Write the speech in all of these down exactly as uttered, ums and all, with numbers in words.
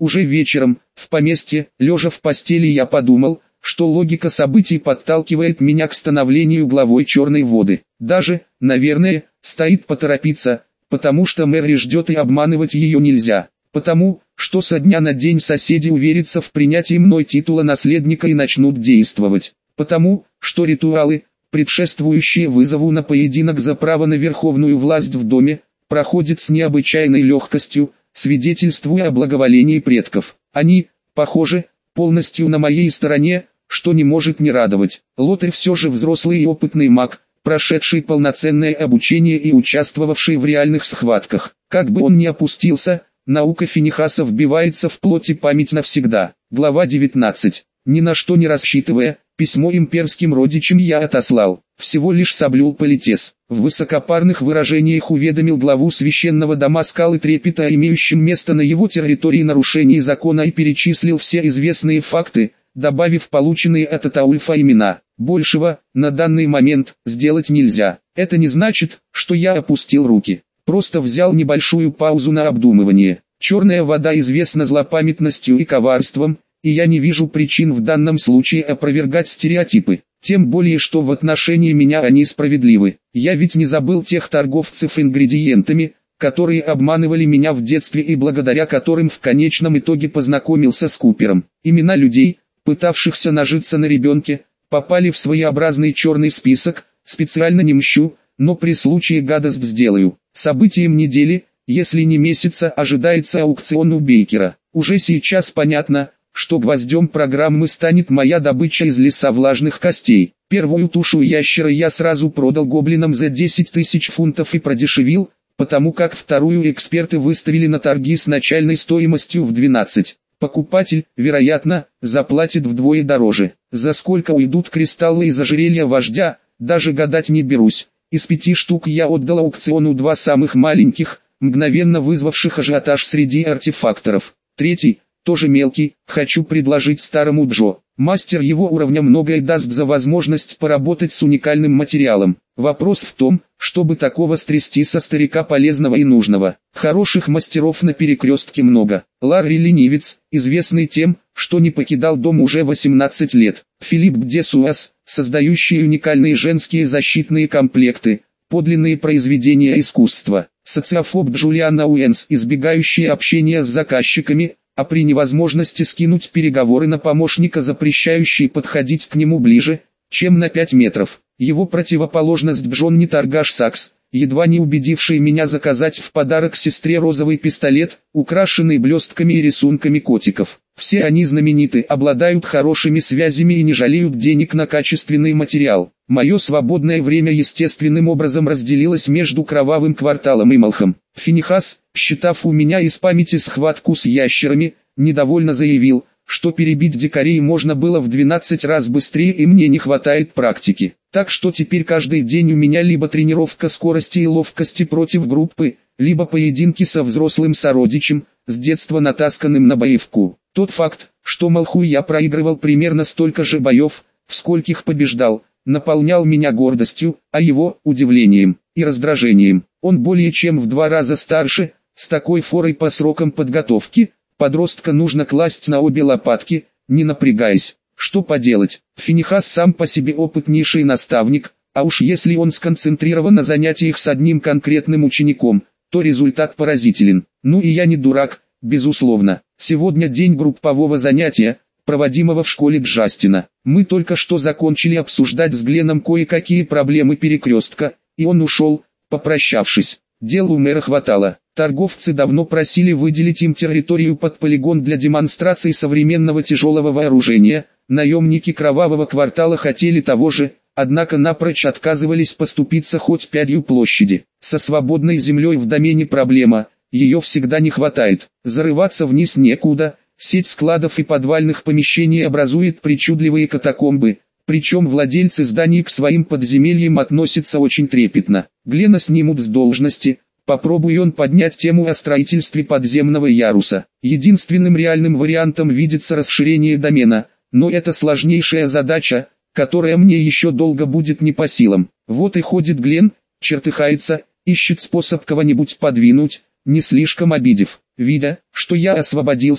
Уже вечером, в поместье, лежа в постели, я подумал, что логика событий подталкивает меня к становлению главой Черной воды. Даже, наверное, стоит поторопиться, потому что Мэри ждет и обманывать ее нельзя. Потому, что со дня на день соседи уверятся в принятии мной титула наследника и начнут действовать. Потому, что ритуалы, предшествующие вызову на поединок за право на верховную власть в доме, проходят с необычайной легкостью, свидетельствуя о благоволении предков. Они, похоже, полностью на моей стороне, что не может не радовать. Лотер все же взрослый и опытный маг, прошедший полноценное обучение и участвовавший в реальных схватках. Как бы он ни опустился, наука Финихаса вбивается в плоть и память навсегда. Глава девятнадцать. Ни на что не рассчитывая, письмо имперским родичам я отослал. Всего лишь соблюл политес. В высокопарных выражениях уведомил главу священного дома Скалы Трепета о имеющем место на его территории нарушении закона и перечислил все известные факты, добавив полученные от Атаульфа имена. Большего, на данный момент, сделать нельзя. Это не значит, что я опустил руки. Просто взял небольшую паузу на обдумывание. Черная вода известна злопамятностью и коварством, и я не вижу причин в данном случае опровергать стереотипы. Тем более, что в отношении меня они справедливы. Я ведь не забыл тех торговцев ингредиентами, которые обманывали меня в детстве и благодаря которым в конечном итоге познакомился с Купером. Имена людей, пытавшихся нажиться на ребенке, попали в своеобразный черный список. Специально не мщу, но при случае гадость сделаю. Событием недели, если не месяца, ожидается аукцион у Бейкера. Уже сейчас понятно, что гвоздем программы станет моя добыча из леса влажных костей. Первую тушу ящера я сразу продал гоблинам за десять тысяч фунтов и продешевил, потому как вторую эксперты выставили на торги с начальной стоимостью в двенадцать. Покупатель, вероятно, заплатит вдвое дороже. За сколько уйдут кристаллы из ожерелья вождя, даже гадать не берусь. Из пяти штук я отдал аукциону два самых маленьких, мгновенно вызвавших ажиотаж среди артефакторов. Третий, тоже мелкий, хочу предложить старому Джо. Мастер его уровня многое даст за возможность поработать с уникальным материалом. Вопрос в том, чтобы такого стрясти со старика полезного и нужного. Хороших мастеров на перекрестке много. Ларри ленивец, известный тем, что не покидал дом уже восемнадцать лет. Филипп Бдесуас, создающий уникальные женские защитные комплекты, подлинные произведения искусства. Социофоб Джулиан Уэнс, избегающий общения с заказчиками, а при невозможности скинуть переговоры на помощника, запрещающий подходить к нему ближе, чем на пять метров. Его противоположность Джонни Торгаш Сакс, едва не убедивший меня заказать в подарок сестре розовый пистолет, украшенный блестками и рисунками котиков. Все они знамениты, обладают хорошими связями и не жалеют денег на качественный материал. Мое свободное время естественным образом разделилось между Кровавым кварталом и Малхом. Финихас, считав у меня из памяти схватку с ящерами, недовольно заявил, что перебить дикарей можно было в двенадцать раз быстрее и мне не хватает практики. Так что теперь каждый день у меня либо тренировка скорости и ловкости против группы, либо поединки со взрослым сородичем, с детства натасканным на боевку. Тот факт, что Малху я проигрывал примерно столько же боев, в скольких побеждал, наполнял меня гордостью, а его – удивлением и раздражением. Он более чем в два раза старше, с такой форой по срокам подготовки, подростка нужно класть на обе лопатки, не напрягаясь. Что поделать, Финихас сам по себе опытнейший наставник, а уж если он сконцентрирован на занятиях с одним конкретным учеником, то результат поразителен. Ну и я не дурак, безусловно. Сегодня день группового занятия, проводимого в школе Джастина. Мы только что закончили обсуждать с Гленом кое-какие проблемы перекрестка, и он ушел, попрощавшись. Дел у мэра хватало. Торговцы давно просили выделить им территорию под полигон для демонстрации современного тяжелого вооружения. Наемники Кровавого квартала хотели того же, однако напрочь отказывались поступиться хоть пятью площади. Со свободной землей в домене проблема, ее всегда не хватает. Зарываться вниз некуда, сеть складов и подвальных помещений образует причудливые катакомбы, причем владельцы зданий к своим подземельям относятся очень трепетно. Глена снимут с должности, попробуй он поднять тему о строительстве подземного яруса. Единственным реальным вариантом видится расширение домена, но это сложнейшая задача, которая мне еще долго будет не по силам. Вот и ходит Глен, чертыхается, ищет способ кого-нибудь подвинуть, не слишком обидев. Видя, что я освободился,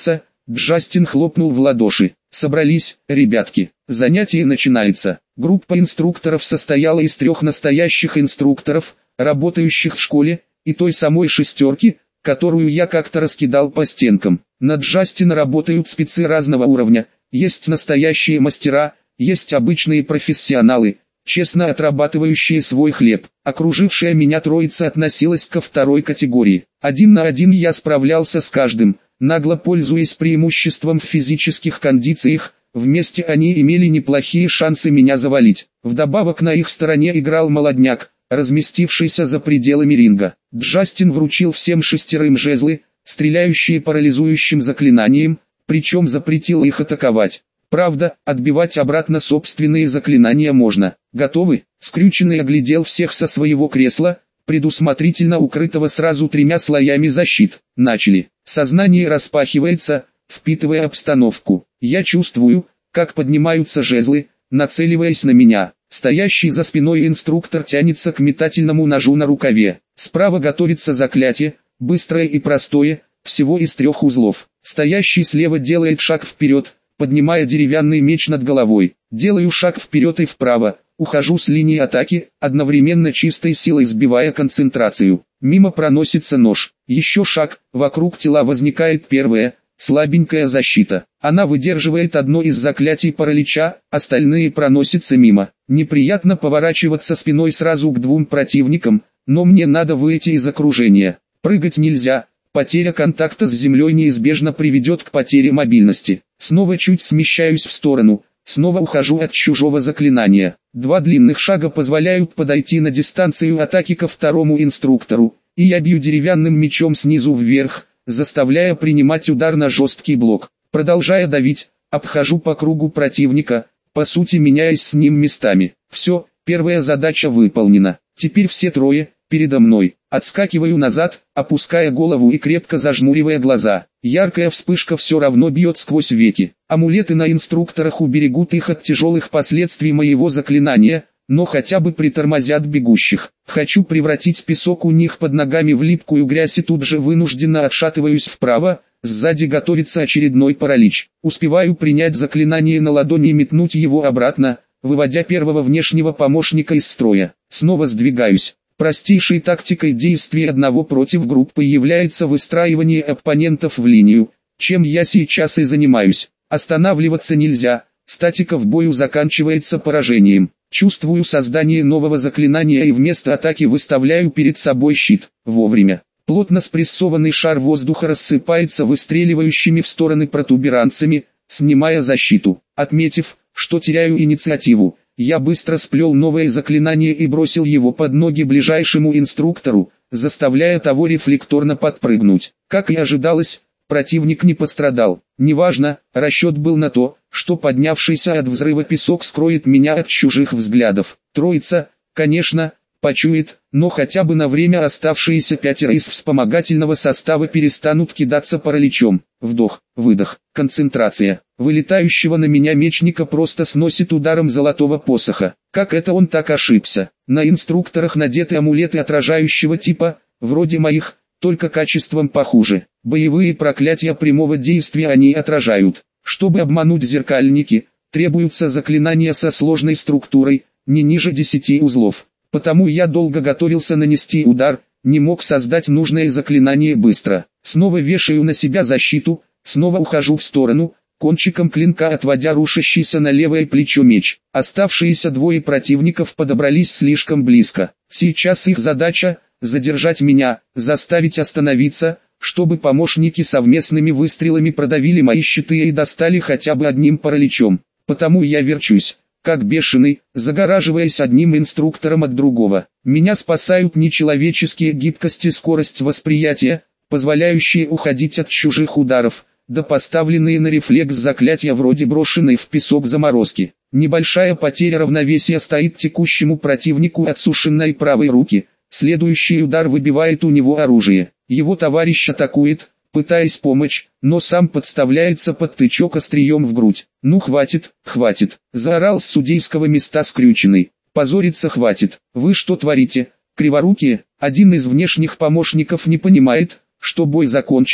Джастин хлопнул в ладоши. Собрались, ребятки. Занятие начинается. Группа инструкторов состояла из трех настоящих инструкторов, работающих в школе, и той самой шестерки, которую я как-то раскидал по стенкам. На Джастина работают спецы разного уровня, есть настоящие мастера, есть обычные профессионалы, честно отрабатывающие свой хлеб. Окружившая меня троица относилась ко второй категории. Один на один я справлялся с каждым, нагло пользуясь преимуществом в физических кондициях. Вместе они имели неплохие шансы меня завалить. Вдобавок на их стороне играл молодняк, разместившийся за пределами ринга. Джастин вручил всем шестерым жезлы, стреляющие парализующим заклинанием, причем запретил их атаковать. Правда, отбивать обратно собственные заклинания можно. Готовы? Скрюченный оглядел всех со своего кресла, предусмотрительно укрытого сразу тремя слоями защит. Начали. Сознание распахивается, впитывая обстановку. Я чувствую, как поднимаются жезлы, нацеливаясь на меня. Стоящий за спиной инструктор тянется к метательному ножу на рукаве. Справа готовится заклятие, быстрое и простое, всего из трех узлов. Стоящий слева делает шаг вперед, поднимая деревянный меч над головой. Делаю шаг вперед и вправо, ухожу с линии атаки, одновременно чистой силой сбивая концентрацию. Мимо проносится нож. Еще шаг, вокруг тела возникает первая, слабенькая защита. Она выдерживает одно из заклятий паралича, остальные проносятся мимо. Неприятно поворачиваться спиной сразу к двум противникам, но мне надо выйти из окружения. Прыгать нельзя, потеря контакта с землей неизбежно приведет к потере мобильности. Снова чуть смещаюсь в сторону, снова ухожу от чужого заклинания. Два длинных шага позволяют подойти на дистанцию атаки ко второму инструктору, и я бью деревянным мечом снизу вверх, заставляя принимать удар на жесткий блок. Продолжая давить, обхожу по кругу противника, по сути меняясь с ним местами. Все, первая задача выполнена. Теперь все трое, передо мной. Отскакиваю назад, опуская голову и крепко зажмуривая глаза. Яркая вспышка все равно бьет сквозь веки. Амулеты на инструкторах уберегут их от тяжелых последствий моего заклинания, но хотя бы притормозят бегущих. Хочу превратить песок у них под ногами в липкую грязь и тут же вынужденно отшатываюсь вправо. Сзади готовится очередной паралич. Успеваю принять заклинание на ладони и метнуть его обратно, выводя первого внешнего помощника из строя. Снова сдвигаюсь. Простейшей тактикой действий одного против группы является выстраивание оппонентов в линию, чем я сейчас и занимаюсь. Останавливаться нельзя, статика в бою заканчивается поражением. Чувствую создание нового заклинания и вместо атаки выставляю перед собой щит. Вовремя. Плотно спрессованный шар воздуха рассыпается выстреливающими в стороны протуберанцами, снимая защиту. Отметив, что теряю инициативу, я быстро сплел новое заклинание и бросил его под ноги ближайшему инструктору, заставляя того рефлекторно подпрыгнуть. Как и ожидалось, противник не пострадал. Неважно, расчет был на то, что поднявшийся от взрыва песок скроет меня от чужих взглядов. Троица, конечно, почует, но хотя бы на время оставшиеся пятеро из вспомогательного состава перестанут кидаться параличом. Вдох, выдох, концентрация. Вылетающего на меня мечника просто сносит ударом золотого посоха. Как это он так ошибся? На инструкторах надеты амулеты отражающего типа, вроде моих, только качеством похуже. Боевые проклятия прямого действия они отражают. Чтобы обмануть зеркальники, требуются заклинания со сложной структурой, не ниже десяти узлов. Потому я долго готовился нанести удар, не мог создать нужное заклинание быстро. Снова вешаю на себя защиту, снова ухожу в сторону, кончиком клинка отводя рушащийся на левое плечо меч. Оставшиеся двое противников подобрались слишком близко. Сейчас их задача – задержать меня, заставить остановиться, чтобы помощники совместными выстрелами продавили мои щиты и достали хотя бы одним параличом. Потому я верчусь, как бешеный, загораживаясь одним инструктором от другого. Меня спасают нечеловеческие гибкость и скорость восприятия, позволяющие уходить от чужих ударов, да поставленные на рефлекс заклятия вроде брошенной в песок заморозки. Небольшая потеря равновесия стоит текущему противнику отсушенной правой руки, следующий удар выбивает у него оружие. Его товарищ атакует, пытаясь помочь, но сам подставляется под тычок острием в грудь. «Ну хватит, хватит!» – заорал с судейского места скрюченный. «Позориться хватит! Вы что творите, криворукие?» Один из внешних помощников не понимает, что бой закончился,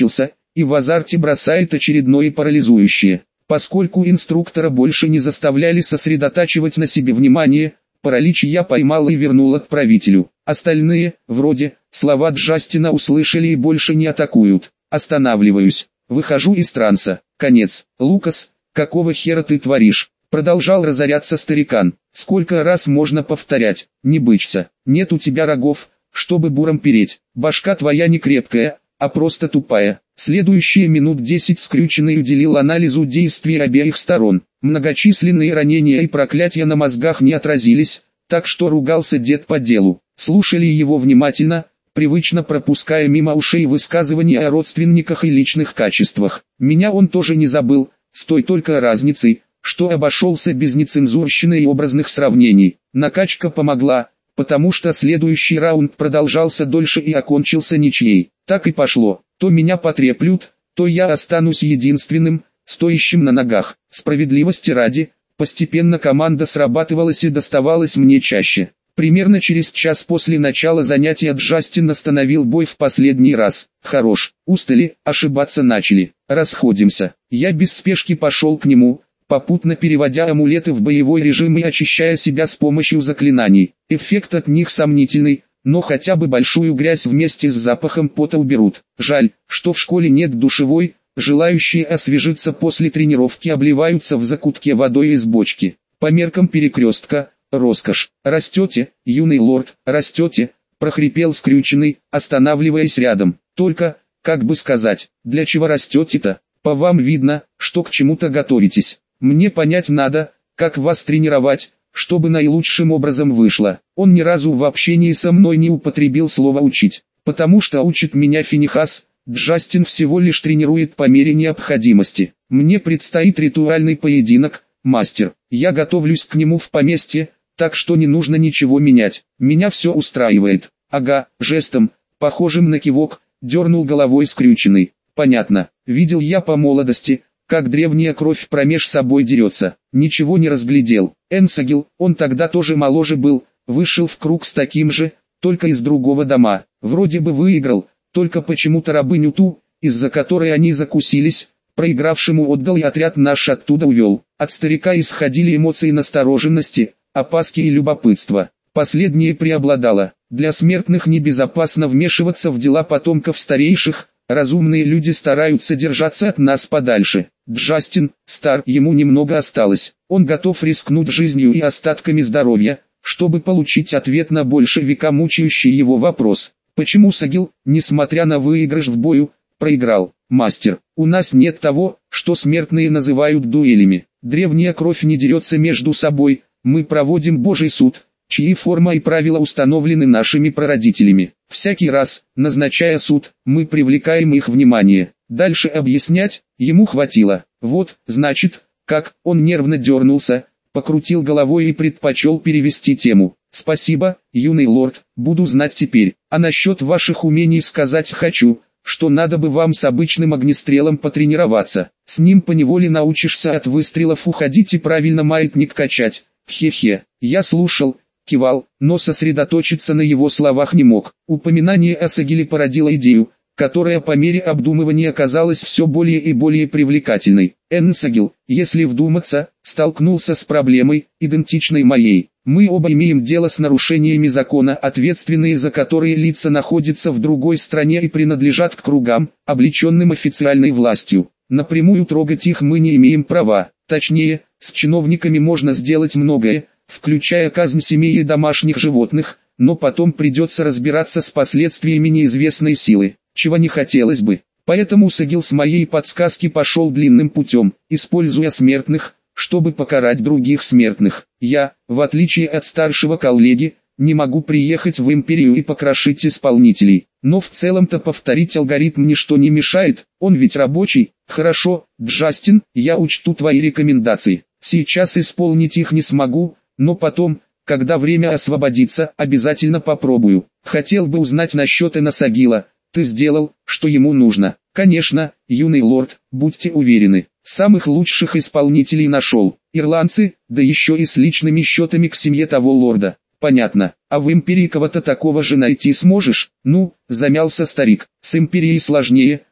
и в азарте бросает очередное парализующее. Поскольку инструктора больше не заставляли сосредотачивать на себе внимание, паралич я поймал и вернул отправителю. Остальные, вроде, слова Джастина услышали и больше не атакуют. Останавливаюсь. Выхожу из транса. Конец. Лукас, какого хера ты творишь? Продолжал разоряться старикан. Сколько раз можно повторять? Не бычься. Нет у тебя рогов, чтобы буром переть. Башка твоя не крепкая, а просто тупая. Следующие минут десять скрюченный уделил анализу действий обеих сторон. Многочисленные ранения и проклятия на мозгах не отразились, так что ругался дед по делу. Слушали его внимательно, привычно пропуская мимо ушей высказывания о родственниках и личных качествах. Меня он тоже не забыл, с той только разницей, что обошелся без нецензурщины и образных сравнений. Накачка помогла, потому что следующий раунд продолжался дольше и окончился ничьей. Так и пошло. То меня потреплют, то я останусь единственным, стоящим на ногах. Справедливости ради, постепенно команда срабатывалась и доставалась мне чаще. Примерно через час после начала занятия Джастин остановил бой в последний раз. Хорош, устали, ошибаться начали. Расходимся. Я без спешки пошел к нему, попутно переводя амулеты в боевой режим и очищая себя с помощью заклинаний. Эффект от них сомнительный, но хотя бы большую грязь вместе с запахом пота уберут. Жаль, что в школе нет душевой, желающие освежиться после тренировки обливаются в закутке водой из бочки. По меркам перекрестка, роскошь. Растете, юный лорд, растете, прохрипел скрюченный, останавливаясь рядом. Только, как бы сказать, для чего растете-то? По вам видно, что к чему-то готовитесь. Мне понять надо, как вас тренировать, чтобы наилучшим образом вышло. Он ни разу в общении со мной не употребил слово «учить», потому что учит меня Финихас, Джастин всего лишь тренирует по мере необходимости. Мне предстоит ритуальный поединок, мастер. Я готовлюсь к нему в поместье, так что не нужно ничего менять. Меня все устраивает. Ага, жестом, похожим на кивок, дернул головой скрюченный. Понятно, видел я по молодости, как древняя кровь промеж собой дерется. Ничего не разглядел. Энсагил, он тогда тоже моложе был, вышел в круг с таким же, только из другого дома. Вроде бы выиграл, только почему-то рабыню ту, из-за которой они закусились, проигравшему отдал и отряд наш оттуда увел. От старика исходили эмоции настороженности, опаски и любопытства. Последнее преобладало. Для смертных небезопасно вмешиваться в дела потомков старейших, разумные люди стараются держаться от нас подальше. Джастин, стар, ему немного осталось. Он готов рискнуть жизнью и остатками здоровья, чтобы получить ответ на больше века мучающий его вопрос. Почему Сагил, несмотря на выигрыш в бою, проиграл? Мастер, у нас нет того, что смертные называют дуэлями. Древняя кровь не дерется между собой, мы проводим Божий суд, чьи форма и правила установлены нашими прародителями. Всякий раз, назначая суд, мы привлекаем их внимание. Дальше объяснять, ему хватило. Вот, значит, как, он нервно дернулся, покрутил головой и предпочел перевести тему. Спасибо, юный лорд, буду знать теперь. А насчет ваших умений сказать хочу, что надо бы вам с обычным огнестрелом потренироваться. С ним поневоле научишься от выстрелов уходить и правильно маятник качать. Хе-хе, я слушал, кивал, но сосредоточиться на его словах не мог. Упоминание о Сагиле породило идею, которая по мере обдумывания казалась все более и более привлекательной. Энсагил, если вдуматься, столкнулся с проблемой, идентичной моей. Мы оба имеем дело с нарушениями закона, ответственные за которые лица находятся в другой стране и принадлежат к кругам, облеченным официальной властью. Напрямую трогать их мы не имеем права. Точнее, с чиновниками можно сделать многое, включая казнь семей и домашних животных, но потом придется разбираться с последствиями неизвестной силы, чего не хотелось бы. Поэтому Сагил с моей подсказки пошел длинным путем, используя смертных, чтобы покарать других смертных. Я, в отличие от старшего коллеги, не могу приехать в империю и покрошить исполнителей. Но в целом-то повторить алгоритм ничто не мешает, он ведь рабочий. Хорошо, Джастин, я учту твои рекомендации. Сейчас исполнить их не смогу, но потом, когда время освободится, обязательно попробую. Хотел бы узнать насчет Энсагила. Ты сделал, что ему нужно. Конечно, юный лорд, будьте уверены, самых лучших исполнителей нашел. Ирландцы, да еще и с личными счетами к семье того лорда. Понятно, а в империи кого-то такого же найти сможешь? Ну, замялся старик, с империей сложнее,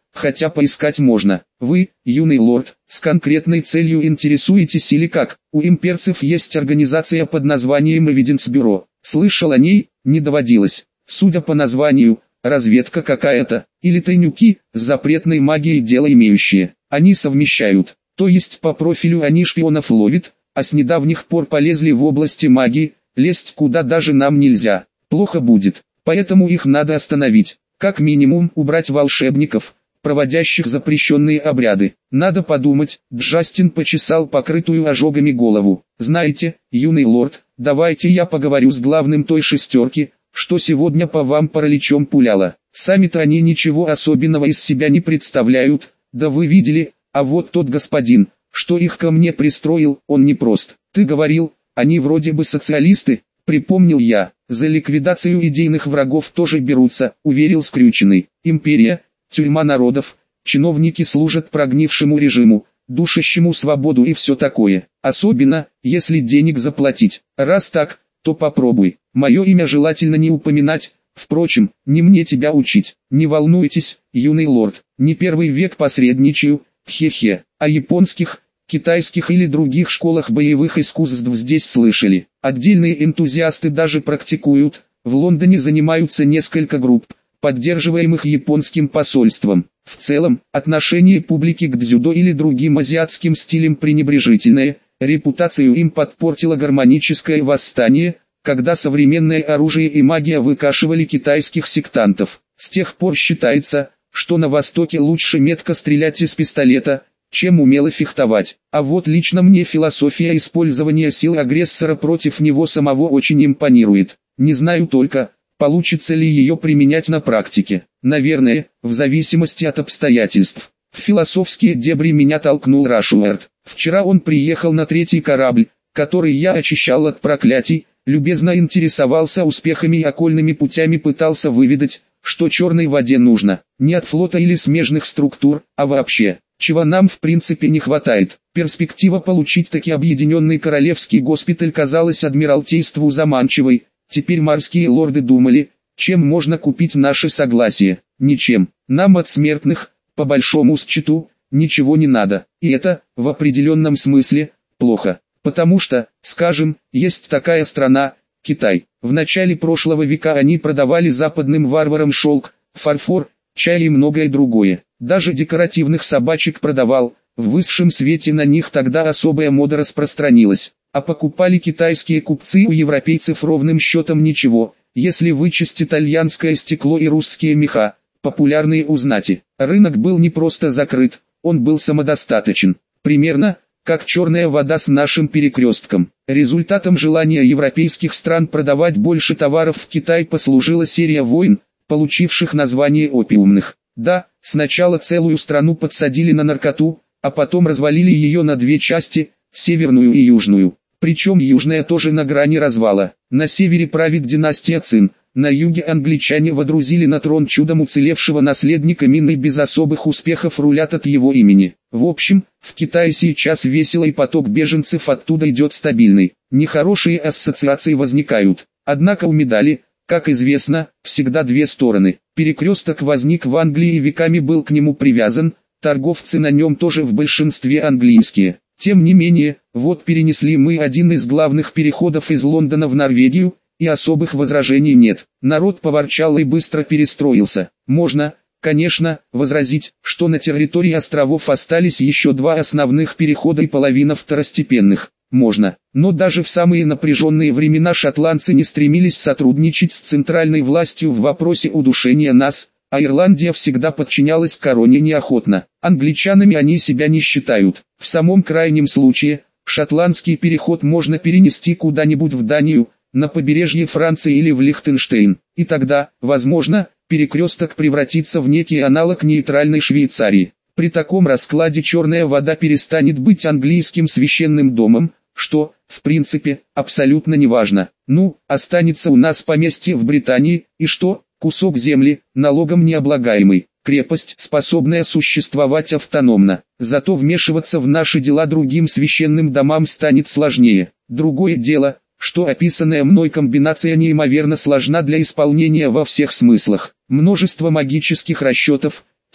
хотя поискать можно. Вы, юный лорд, с конкретной целью интересуетесь или как? У имперцев есть организация под названием Evidence Bureau. Слышал о ней, не доводилось. Судя по названию, разведка какая-то, или тайнюки, с запретной магией дело имеющие. Они совмещают, то есть по профилю они шпионов ловят, а с недавних пор полезли в области магии, лезть куда даже нам нельзя. Плохо будет, поэтому их надо остановить. Как минимум убрать волшебников, проводящих запрещенные обряды. Надо подумать. Джастин почесал покрытую ожогами голову. Знаете, юный лорд, давайте я поговорю с главным той шестерки, что сегодня по вам параличом пуляла. Сами-то они ничего особенного из себя не представляют, да вы видели, а вот тот господин, что их ко мне пристроил, он непрост. Ты говорил, они вроде бы социалисты, припомнил я. За ликвидацию идейных врагов тоже берутся, уверил скрюченный. Империя, тюрьма народов, чиновники служат прогнившему режиму, душащему свободу и все такое. Особенно, если денег заплатить. Раз так, то попробуй. Мое имя желательно не упоминать, впрочем, не мне тебя учить. Не волнуйтесь, юный лорд, не первый век посредничаю, хе-хе. О японских, китайских или других школах боевых искусств здесь слышали. Отдельные энтузиасты даже практикуют. В Лондоне занимаются несколько групп, поддерживаемых японским посольством. В целом, отношение публики к дзюдо или другим азиатским стилям пренебрежительное, репутацию им подпортило гармоническое восстание, когда современное оружие и магия выкашивали китайских сектантов. С тех пор считается, что на Востоке лучше метко стрелять из пистолета, чем умело фехтовать. А вот лично мне философия использования сил агрессора против него самого очень импонирует. Не знаю только, получится ли ее применять на практике. Наверное, в зависимости от обстоятельств. В философские дебри меня толкнул Рашуэрт. Вчера он приехал на третий корабль, который я очищал от проклятий, любезно интересовался успехами и окольными путями пытался выведать, что черной воде нужно. Не от флота или смежных структур, а вообще. Чего нам в принципе не хватает. Перспектива получить таки объединенный королевский госпиталь казалась адмиралтейству заманчивой. Теперь морские лорды думали, чем можно купить наше согласие. Ничем. Нам от смертных, по большому счету, ничего не надо. И это, в определенном смысле, плохо. Потому что, скажем, есть такая страна, Китай. В начале прошлого века они продавали западным варварам шелк, фарфор, чай и многое другое. Даже декоративных собачек продавал, в высшем свете на них тогда особая мода распространилась. А покупали китайские купцы у европейцев ровным счетом ничего, если вычесть итальянское стекло и русские меха, популярные у знати. Рынок был не просто закрыт, он был самодостаточен. Примерно, как черная вода с нашим перекрестком. Результатом желания европейских стран продавать больше товаров в Китай послужила серия войн, получивших название опиумных. Да, сначала целую страну подсадили на наркоту, а потом развалили ее на две части, северную и южную. Причем южная тоже на грани развала. На севере правит династия Цин, на юге англичане водрузили на трон чудом уцелевшего наследника Мин и без особых успехов рулят от его имени. В общем, в Китае сейчас весело и поток беженцев оттуда идет стабильный. Нехорошие ассоциации возникают. Однако у медали, как известно, всегда две стороны. Перекресток возник в Англии и веками был к нему привязан, торговцы на нем тоже в большинстве английские. Тем не менее, вот перенесли мы один из главных переходов из Лондона в Норвегию, и особых возражений нет. Народ поворчал и быстро перестроился. Можно, конечно, возразить, что на территории островов остались еще два основных перехода и половина второстепенных. Можно, но даже в самые напряженные времена шотландцы не стремились сотрудничать с центральной властью в вопросе удушения нас, а Ирландия всегда подчинялась короне неохотно. Англичанами они себя не считают. В самом крайнем случае, шотландский переход можно перенести куда-нибудь в Данию, на побережье Франции или в Лихтенштейн. И тогда, возможно, перекресток превратится в некий аналог нейтральной Швейцарии. При таком раскладе черная вода перестанет быть английским священным домом, что, в принципе, абсолютно неважно. Ну, останется у нас поместье в Британии, и что? Кусок земли, налогом необлагаемый, крепость, способная существовать автономно. Зато вмешиваться в наши дела другим священным домам станет сложнее. Другое дело, что описанная мной комбинация неимоверно сложна для исполнения во всех смыслах. Множество магических расчетов,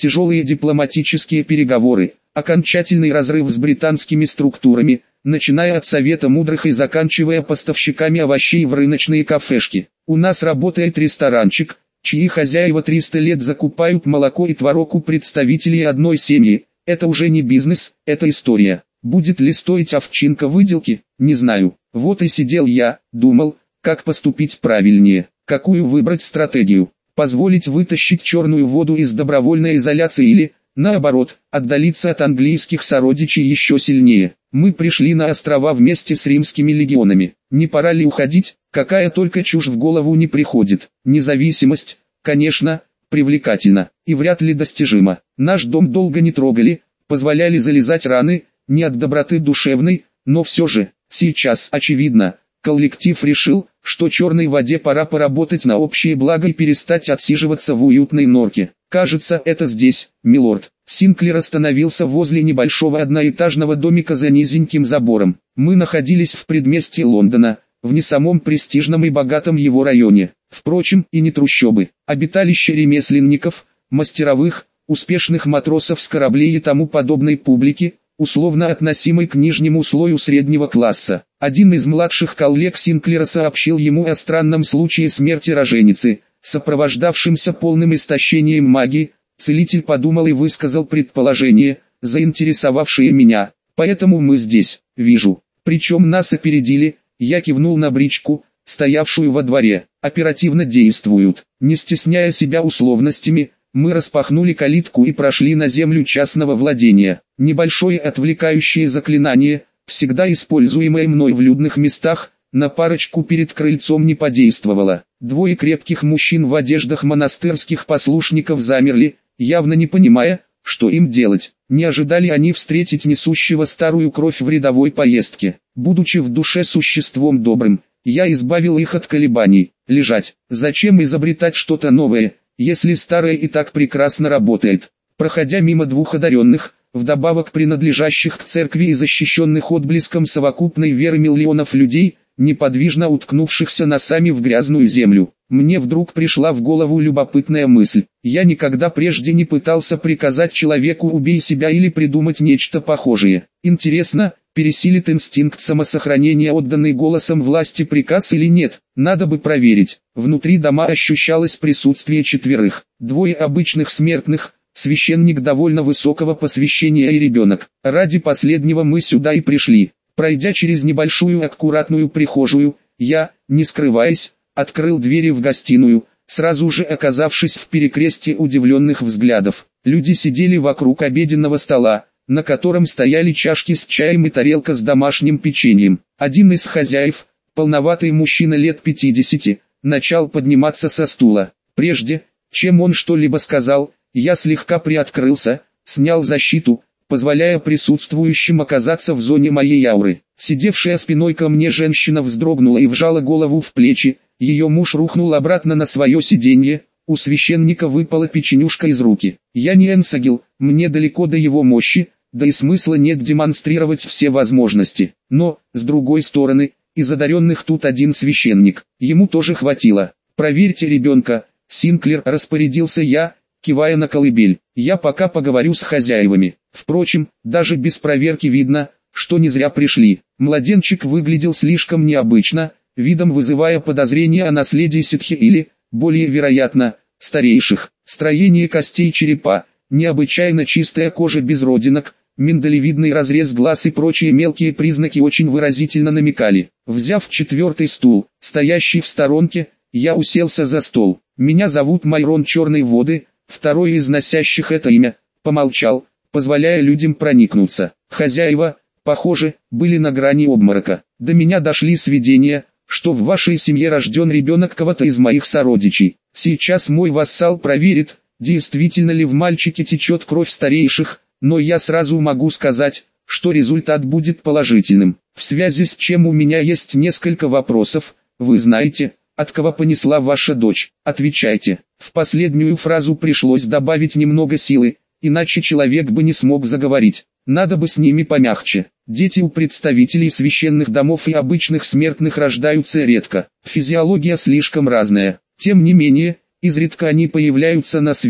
тяжелые дипломатические переговоры, окончательный разрыв с британскими структурами, начиная от Совета Мудрых и заканчивая поставщиками овощей в рыночные кафешки. У нас работает ресторанчик, чьи хозяева триста лет закупают молоко и творог у представителей одной семьи. Это уже не бизнес, это история. Будет ли стоить овчинка выделки, не знаю. Вот и сидел я, думал, как поступить правильнее, какую выбрать стратегию. Позволить вытащить черную воду из добровольной изоляции или, наоборот, отдалиться от английских сородичей еще сильнее. Мы пришли на острова вместе с римскими легионами. Не пора ли уходить? Какая только чушь в голову не приходит. Независимость, конечно, привлекательна и вряд ли достижима. Наш дом долго не трогали, позволяли залезать раны, не от доброты душевной, но все же, сейчас, очевидно, коллектив решил, что черной воде пора поработать на общее благо и перестать отсиживаться в уютной норке. Кажется, это здесь, милорд. Синклер остановился возле небольшого одноэтажного домика за низеньким забором. Мы находились в предместье Лондона, в не самом престижном и богатом его районе. Впрочем, и не трущобы. Обиталище ремесленников, мастеровых, успешных матросов с кораблей и тому подобной публики, условно относимой к нижнему слою среднего класса. Один из младших коллег Синклера сообщил ему о странном случае смерти роженицы, сопровождавшимся полным истощением магии. Целитель подумал и высказал предположение, заинтересовавшее меня. Поэтому мы здесь, вижу. Причем нас опередили, я кивнул на бричку, стоявшую во дворе. Оперативно действуют. Не стесняя себя условностями, мы распахнули калитку и прошли на землю частного владения. Небольшое отвлекающее заклинание, всегда используемое мной в людных местах, на парочку перед крыльцом не подействовало. Двое крепких мужчин в одеждах монастырских послушников замерли, явно не понимая, что им делать. Не ожидали они встретить несущего старую кровь в рядовой поездке. Будучи в душе существом добрым, я избавил их от колебаний. Лежать. Зачем изобретать что-то новое, если старое и так прекрасно работает? Проходя мимо двух одаренных, вдобавок принадлежащих к церкви и защищенных отблеском совокупной веры миллионов людей, неподвижно уткнувшихся носами в грязную землю, мне вдруг пришла в голову любопытная мысль. Я никогда прежде не пытался приказать человеку «убей себя» или придумать нечто похожее. Интересно, пересилит инстинкт самосохранения отданный голосом власти приказ или нет? Надо бы проверить. Внутри дома ощущалось присутствие четверых. Двое обычных смертных, священник довольно высокого посвящения и ребенок. Ради последнего мы сюда и пришли. Пройдя через небольшую аккуратную прихожую, я, не скрываясь, открыл двери в гостиную, сразу же оказавшись в перекрестии удивленных взглядов. Люди сидели вокруг обеденного стола, на котором стояли чашки с чаем и тарелка с домашним печеньем. Один из хозяев, полноватый мужчина лет пятидесяти, начал подниматься со стула. Прежде, чем он что-либо сказал, я слегка приоткрылся, снял защиту, позволяя присутствующим оказаться в зоне моей ауры. Сидевшая спиной ко мне женщина вздрогнула и вжала голову в плечи, ее муж рухнул обратно на свое сиденье, у священника выпала печенюшка из руки. Я не Энсагил, мне далеко до его мощи, да и смысла нет демонстрировать все возможности. Но, с другой стороны, из одаренных тут один священник, ему тоже хватило. «Проверьте ребенка», — Синклер распорядился я, кивая на колыбель. «Я пока поговорю с хозяевами». Впрочем, даже без проверки видно, что не зря пришли. Младенчик выглядел слишком необычно, видом вызывая подозрения о наследии ситхи или, более вероятно, старейших. Строение костей черепа, необычайно чистая кожа без родинок, миндалевидный разрез глаз и прочие мелкие признаки очень выразительно намекали. Взяв четвертый стул, стоящий в сторонке, я уселся за стол. «Меня зовут Майрон Черной Воды», второй из носящих это имя, помолчал, позволяя людям проникнуться. Хозяева, похоже, были на грани обморока. До меня дошли сведения, что в вашей семье рожден ребенок кого-то из моих сородичей. Сейчас мой вассал проверит, действительно ли в мальчике течет кровь старейших, но я сразу могу сказать, что результат будет положительным. В связи с чем у меня есть несколько вопросов. Вы знаете, от кого понесла ваша дочь? Отвечайте. В последнюю фразу пришлось добавить немного силы, иначе человек бы не смог заговорить. Надо бы с ними помягче. Дети у представителей священных домов и обычных смертных рождаются редко. Физиология слишком разная. Тем не менее, изредка они появляются на свет,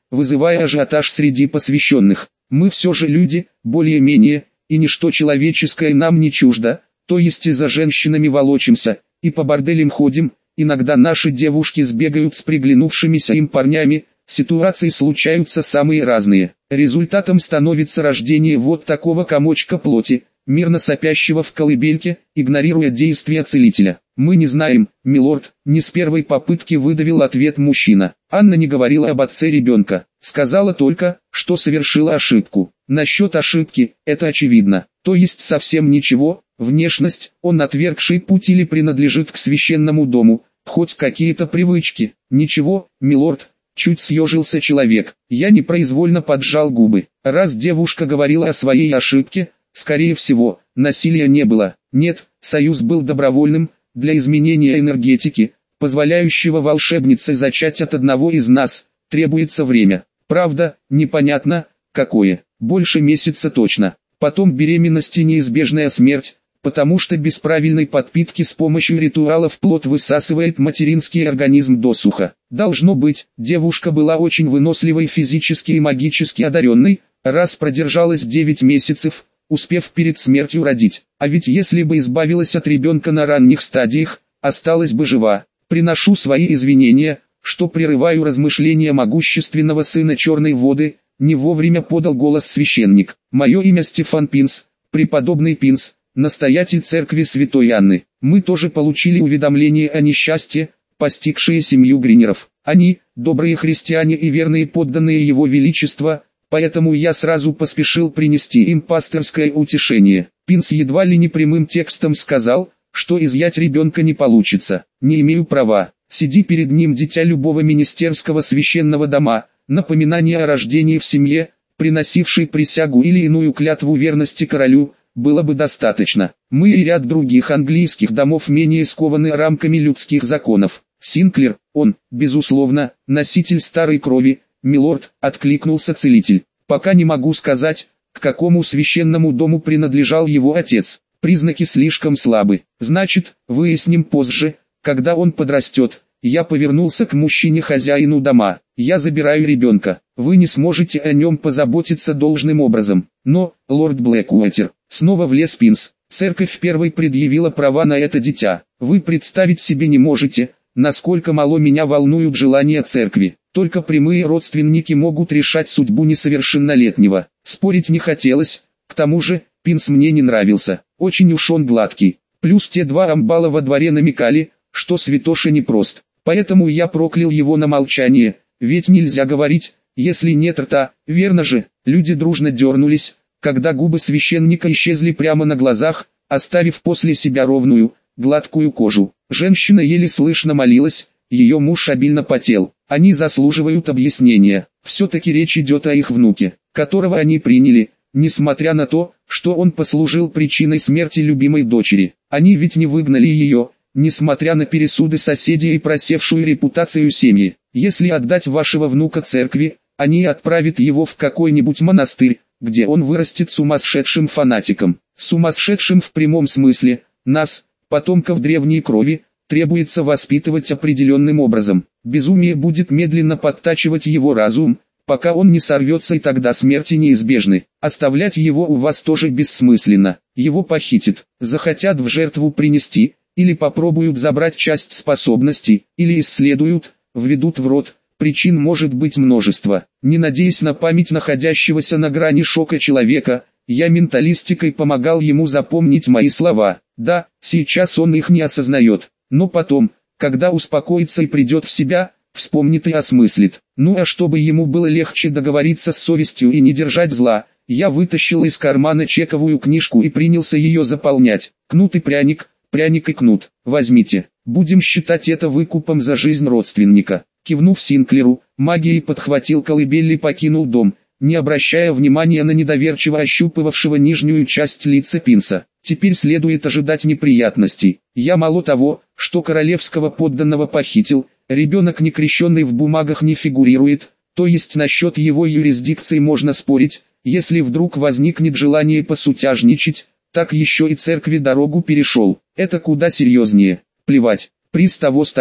вызывая ажиотаж среди посвященных. Мы все же люди, более-менее, и ничто человеческое нам не чуждо, то есть и за женщинами волочимся, и по борделям ходим, иногда наши девушки сбегают с приглянувшимися им парнями, ситуации случаются самые разные. Результатом становится рождение вот такого комочка плоти, мирно сопящего в колыбельке, игнорируя действия целителя. Мы не знаем, милорд, не с первой попытки выдавил ответ мужчина. Анна не говорила об отце ребенка, сказала только, что совершила ошибку. Насчет ошибки, это очевидно, то есть совсем ничего, внешность, он отвергший путь или принадлежит к священному дому, хоть какие-то привычки, ничего, милорд. Чуть съежился человек, я непроизвольно поджал губы. Раз девушка говорила о своей ошибке, скорее всего, насилия не было. Нет, союз был добровольным, для изменения энергетики, позволяющего волшебнице зачать от одного из нас, требуется время. Правда, непонятно, какое, больше месяца точно. Потом беременности неизбежная смерть, потому что без правильной подпитки с помощью ритуалов плод высасывает материнский организм досуха. Должно быть, девушка была очень выносливой физически и магически одаренной, раз продержалась девять месяцев, успев перед смертью родить. А ведь если бы избавилась от ребенка на ранних стадиях, осталась бы жива. Приношу свои извинения, что прерываю размышления могущественного сына Черной воды, не вовремя подал голос священник. Мое имя Стефан Пинс, преподобный Пинс, настоятель церкви Святой Анны. Мы тоже получили уведомление о несчастье, постигшее семью Гринеров. Они, добрые христиане и верные подданные Его Величества, поэтому я сразу поспешил принести им пасторское утешение. Пинс едва ли не прямым текстом сказал, что изъять ребенка не получится. Не имею права. Сиди перед ним дитя любого министерского священного дома, напоминание о рождении в семье, приносившей присягу или иную клятву верности королю, было бы достаточно. Мы и ряд других английских домов менее скованы рамками людских законов. Синклер, он, безусловно, носитель старой крови, милорд, откликнулся целитель. Пока не могу сказать, к какому священному дому принадлежал его отец. Признаки слишком слабы. Значит, выясним позже, когда он подрастет. Я повернулся к мужчине-хозяину дома. Я забираю ребенка. Вы не сможете о нем позаботиться должным образом. Но, лорд Блэкуотер, снова влез Пинс. Церковь первой предъявила права на это дитя. Вы представить себе не можете, насколько мало меня волнуют желания церкви. Только прямые родственники могут решать судьбу несовершеннолетнего. Спорить не хотелось, к тому же, Пинс мне не нравился. Очень уж он гладкий. Плюс те два амбала во дворе намекали, что святоша непрост. Поэтому я проклял его на молчание, ведь нельзя говорить, если нет рта, верно же? Люди дружно дернулись, когда губы священника исчезли прямо на глазах, оставив после себя ровную, гладкую кожу. Женщина еле слышно молилась, ее муж обильно потел. Они заслуживают объяснения. Все-таки речь идет о их внуке, которого они приняли, несмотря на то, что он послужил причиной смерти любимой дочери. Они ведь не выгнали ее, несмотря на пересуды соседей и просевшую репутацию семьи. Если отдать вашего внука церкви, они отправят его в какой-нибудь монастырь, где он вырастет сумасшедшим фанатиком. Сумасшедшим в прямом смысле. Нас, потомков древней крови, требуется воспитывать определенным образом. Безумие будет медленно подтачивать его разум, пока он не сорвется, и тогда смерти неизбежны. Оставлять его у вас тоже бессмысленно. Его похитят, захотят в жертву принести, или попробуют забрать часть способностей, или исследуют, введут в рот. Причин может быть множество. Не надеясь на память находящегося на грани шока человека, я менталистикой помогал ему запомнить мои слова. Да, сейчас он их не осознает, но потом, когда успокоится и придет в себя, вспомнит и осмыслит. Ну а чтобы ему было легче договориться с совестью и не держать зла, я вытащил из кармана чековую книжку и принялся ее заполнять. Кнут и пряник, пряник и кнут, возьмите, будем считать это выкупом за жизнь родственника. Кивнув Синклеру, магией подхватил колыбель и покинул дом, не обращая внимания на недоверчиво ощупывавшего нижнюю часть лица Пинса. Теперь следует ожидать неприятностей. Я мало того, что королевского подданного похитил, ребенок некрещенный в бумагах не фигурирует, то есть насчет его юрисдикции можно спорить, если вдруг возникнет желание посутяжничать, так еще и церкви дорогу перешел. Это куда серьезнее. Плевать, приз того стоит.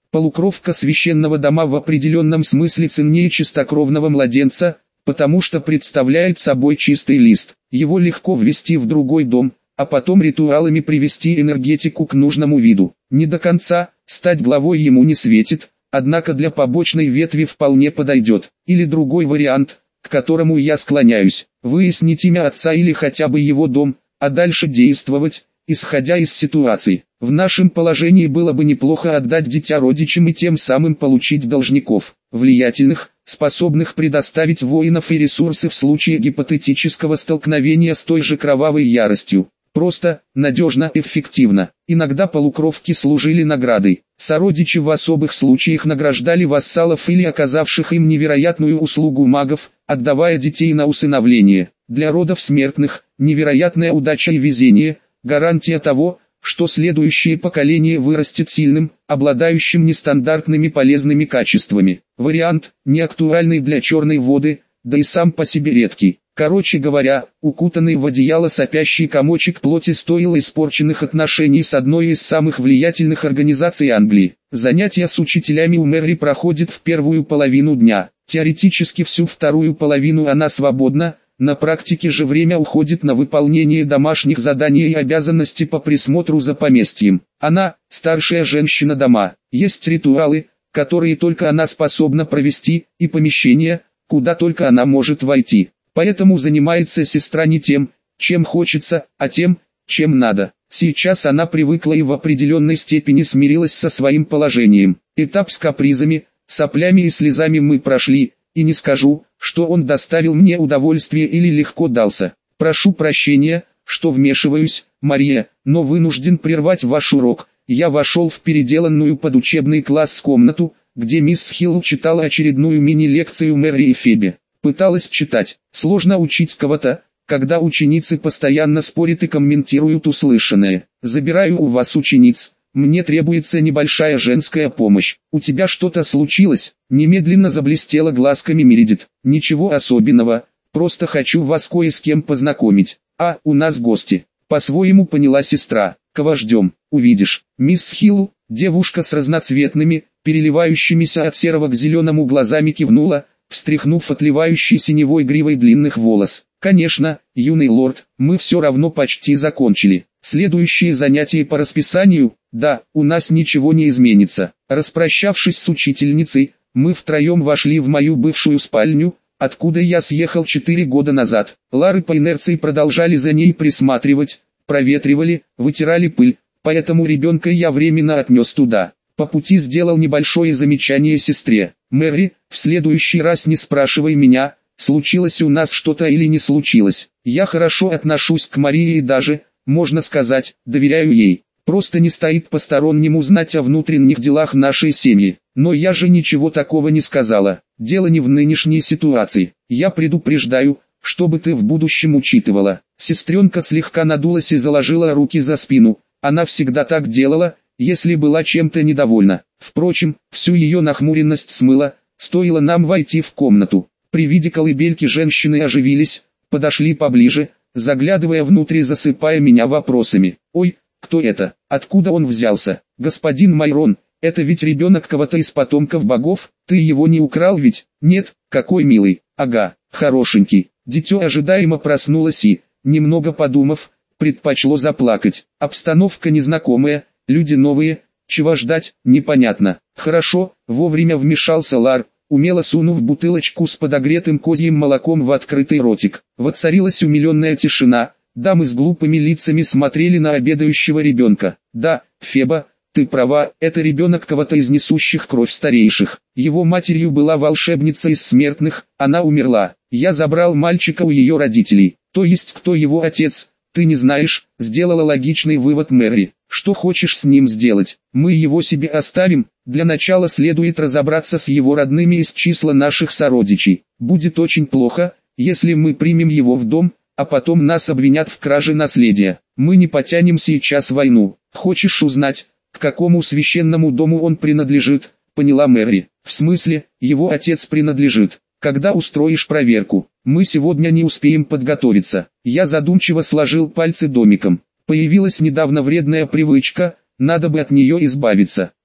Полукровка священного дома в определенном смысле ценнее чистокровного младенца, потому что представляет собой чистый лист. Его легко ввести в другой дом, а потом ритуалами привести энергетику к нужному виду. Не до конца, стать главой ему не светит, однако для побочной ветви вполне подойдет. Или другой вариант, к которому я склоняюсь, выяснить имя отца или хотя бы его дом, а дальше действовать, исходя из ситуации. В нашем положении было бы неплохо отдать дитя родичам и тем самым получить должников, влиятельных, способных предоставить воинов и ресурсы в случае гипотетического столкновения с той же кровавой яростью. Просто, надежно, эффективно. Иногда полукровки служили наградой. Сородичи в особых случаях награждали вассалов или оказавших им невероятную услугу магов, отдавая детей на усыновление. Для родов смертных, невероятная удача и везение – гарантия того, что следующее поколение вырастет сильным, обладающим нестандартными полезными качествами. Вариант, не актуальный для черной воды, да и сам по себе редкий. Короче говоря, укутанный в одеяло сопящий комочек плоти стоил испорченных отношений с одной из самых влиятельных организаций Англии. Занятия с учителями у Мэри проходят в первую половину дня. Теоретически всю вторую половину она свободна, на практике же время уходит на выполнение домашних заданий и обязанностей по присмотру за поместьем. Она – старшая женщина дома. Есть ритуалы, которые только она способна провести, и помещения, куда только она может войти. Поэтому занимается сестра не тем, чем хочется, а тем, чем надо. Сейчас она привыкла и в определенной степени смирилась со своим положением. Этап с капризами, соплями и слезами мы прошли, и не скажу, что он доставил мне удовольствие или легко дался. Прошу прощения, что вмешиваюсь, Мария, но вынужден прервать ваш урок. Я вошел в переделанную под учебный класс комнату, где мисс Хилл читала очередную мини-лекцию Мэри и Фебе. Пыталась читать. Сложно учить кого-то, когда ученицы постоянно спорят и комментируют услышанное. Забираю у вас учениц. Мне требуется небольшая женская помощь. У тебя что-то случилось? Немедленно заблестела глазками Мередит. Ничего особенного, просто хочу вас кое с кем познакомить. А, у нас гости. По-своему поняла сестра. Кого ждем? Увидишь. Мисс Хилл, девушка с разноцветными, переливающимися от серого к зеленому глазами кивнула, встряхнув отливающей синевой гривой длинных волос. Конечно, юный лорд, мы все равно почти закончили. Следующие занятия по расписанию, да, у нас ничего не изменится. Распрощавшись с учительницей, мы втроем вошли в мою бывшую спальню, откуда я съехал четыре года назад. Лары по инерции продолжали за ней присматривать, проветривали, вытирали пыль, поэтому ребенка я временно отнес туда. По пути сделал небольшое замечание сестре. Мэри, в следующий раз не спрашивай меня, случилось у нас что-то или не случилось. Я хорошо отношусь к Марии и даже, можно сказать, доверяю ей. Просто не стоит постороннему знать о внутренних делах нашей семьи. Но я же ничего такого не сказала. Дело не в нынешней ситуации. Я предупреждаю, чтобы ты в будущем учитывала. Сестренка слегка надулась и заложила руки за спину. Она всегда так делала, если была чем-то недовольна. Впрочем, всю ее нахмуренность смыла, стоило нам войти в комнату. При виде колыбельки женщины оживились, подошли поближе, заглядывая внутрь и засыпая меня вопросами. «Ой, кто это? Откуда он взялся? Господин Майрон, это ведь ребенок кого-то из потомков богов, ты его не украл ведь?» «Нет, какой милый, ага, хорошенький». Дитё ожидаемо проснулось и, немного подумав, предпочло заплакать. Обстановка незнакомая, люди новые, чего ждать, непонятно. Хорошо, вовремя вмешался Лар, умело сунув бутылочку с подогретым козьим молоком в открытый ротик. Воцарилась умиленная тишина, дамы с глупыми лицами смотрели на обедающего ребенка. Да, Феба, ты права, это ребенок кого-то из несущих кровь старейших. Его матерью была волшебница из смертных, она умерла. Я забрал мальчика у ее родителей. То есть кто его отец, ты не знаешь, сделала логичный вывод Мэри. Что хочешь с ним сделать? Мы его себе оставим. Для начала следует разобраться с его родными из числа наших сородичей. Будет очень плохо, если мы примем его в дом, а потом нас обвинят в краже наследия. Мы не потянем сейчас войну. Хочешь узнать, к какому священному дому он принадлежит? Поняла Мэри. В смысле, его отец принадлежит. Когда устроишь проверку? Мы сегодня не успеем подготовиться. Я задумчиво сложил пальцы домиком. Появилась недавно вредная привычка, надо бы от нее избавиться.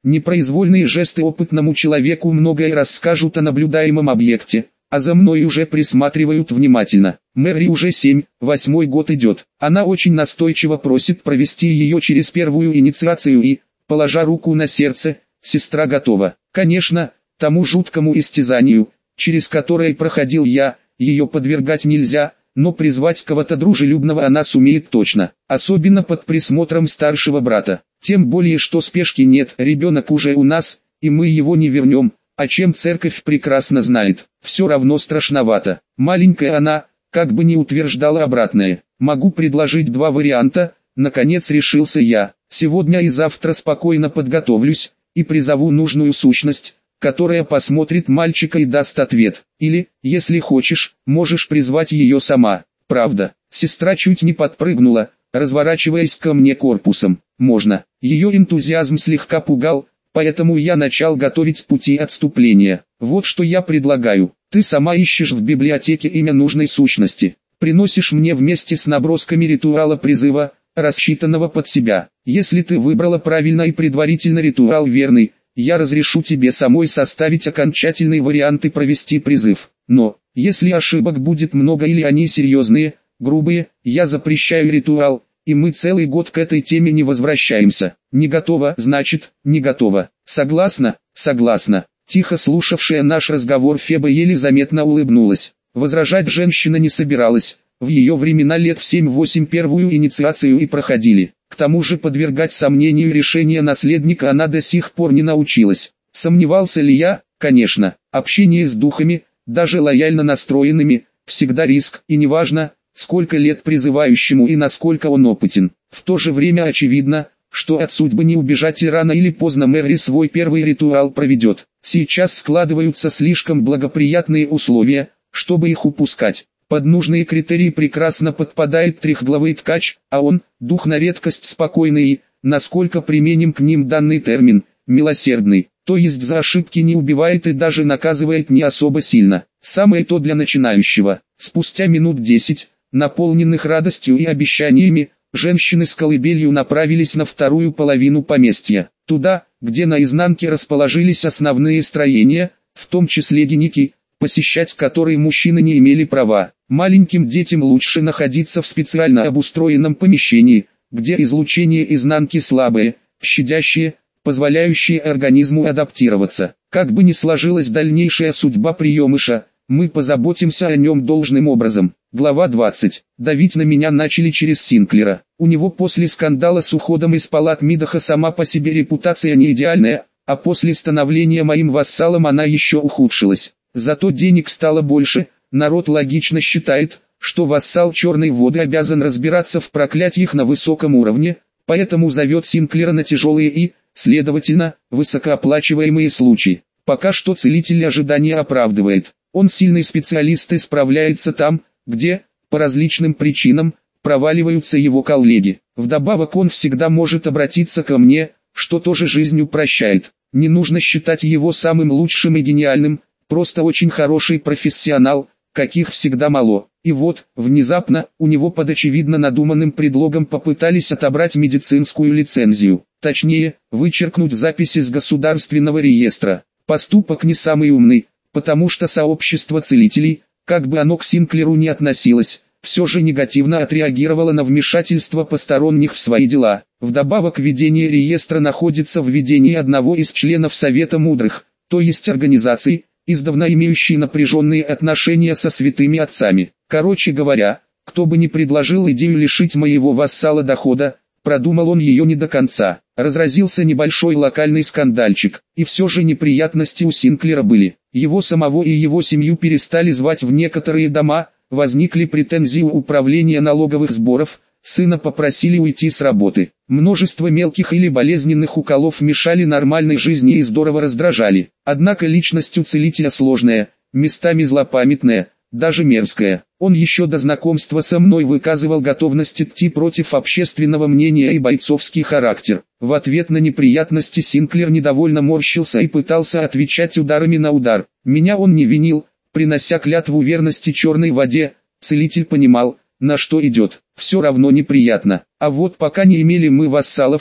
Непроизвольные жесты опытному человеку многое расскажут о наблюдаемом объекте, а за мной уже присматривают внимательно. Мэри уже семь, восьмой год идет. Она очень настойчиво просит провести ее через первую инициацию и, положа руку на сердце, сестра готова. Конечно, тому жуткому истязанию, через которое проходил я, ее подвергать нельзя, но призвать кого-то дружелюбного она сумеет точно, особенно под присмотром старшего брата. Тем более что спешки нет, ребенок уже у нас, и мы его не вернем, о чем церковь прекрасно знает. Все равно страшновато. Маленькая она, как бы ни утверждала обратное. Могу предложить два варианта, наконец решился я. Сегодня и завтра спокойно подготовлюсь, и призову нужную сущность, которая посмотрит мальчика и даст ответ. Или, если хочешь, можешь призвать ее сама. Правда, сестра чуть не подпрыгнула, разворачиваясь ко мне корпусом. Можно. Ее энтузиазм слегка пугал, поэтому я начал готовить пути отступления. Вот что я предлагаю. Ты сама ищешь в библиотеке имя нужной сущности. Приносишь мне вместе с набросками ритуала призыва, рассчитанного под себя. Если ты выбрала правильно и предварительно ритуал верный, я разрешу тебе самой составить окончательный вариант и провести призыв. Но, если ошибок будет много или они серьезные, грубые, я запрещаю ритуал, и мы целый год к этой теме не возвращаемся. Не готово, значит, не готово. Согласна? Согласна. Тихо слушавшая наш разговор Феба еле заметно улыбнулась. Возражать женщина не собиралась. В ее времена лет в семь-восемь первую инициацию и проходили. К тому же подвергать сомнению решения наследника она до сих пор не научилась. Сомневался ли я? Конечно. Общение с духами, даже лояльно настроенными, всегда риск, и неважно, сколько лет призывающему и насколько он опытен. В то же время очевидно, что от судьбы не убежать и рано или поздно Мэри свой первый ритуал проведет. Сейчас складываются слишком благоприятные условия, чтобы их упускать. Под нужные критерии прекрасно подпадает трехглавый ткач, а он, дух на редкость спокойный и, насколько применим к ним данный термин, милосердный, то есть за ошибки не убивает и даже наказывает не особо сильно. Самое то для начинающего. Спустя минут десять, наполненных радостью и обещаниями, женщины с колыбелью направились на вторую половину поместья, туда, где на изнанке расположились основные строения, в том числе геники, посещать которые мужчины не имели права. Маленьким детям лучше находиться в специально обустроенном помещении, где излучение изнанки слабое, щадящее, позволяющее организму адаптироваться. Как бы ни сложилась дальнейшая судьба приемыша, мы позаботимся о нем должным образом. Глава двадцать. Давить на меня начали через Синклера. У него после скандала с уходом из палат Мидаха сама по себе репутация не идеальная, а после становления моим вассалом она еще ухудшилась. Зато денег стало больше, народ логично считает, что вассал Черной воды обязан разбираться в проклятиях на высоком уровне, поэтому зовет Синклера на тяжелые и, следовательно, высокооплачиваемые случаи. Пока что целитель ожидания оправдывает. Он сильный специалист и справляется там, где, по различным причинам, проваливаются его коллеги. Вдобавок он всегда может обратиться ко мне, что тоже жизнь упрощает. Не нужно считать его самым лучшим и гениальным, просто очень хороший профессионал, каких всегда мало. И вот, внезапно, у него под очевидно надуманным предлогом попытались отобрать медицинскую лицензию. Точнее, вычеркнуть записи с государственного реестра. Поступок не самый умный, потому что сообщество целителей, как бы оно к Синклеру не относилось, все же негативно отреагировало на вмешательство посторонних в свои дела. Вдобавок ведение реестра находится в ведении одного из членов Совета Мудрых, то есть организации, издавна имеющие напряженные отношения со святыми отцами. Короче говоря, кто бы ни предложил идею лишить моего вассала дохода, продумал он ее не до конца. Разразился небольшой локальный скандальчик, и все же неприятности у Синклера были. Его самого и его семью перестали звать в некоторые дома, возникли претензии у управления налоговых сборов, сына попросили уйти с работы. Множество мелких или болезненных уколов мешали нормальной жизни и здорово раздражали. Однако личность у целителя сложная, местами злопамятная, даже мерзкая. Он еще до знакомства со мной выказывал готовность идти против общественного мнения и бойцовский характер. В ответ на неприятности Синклер недовольно морщился и пытался отвечать ударами на удар. Меня он не винил, принося клятву верности Черной воде. Целитель понимал, на что идет. Все равно неприятно. А вот пока не имели мы вассалов,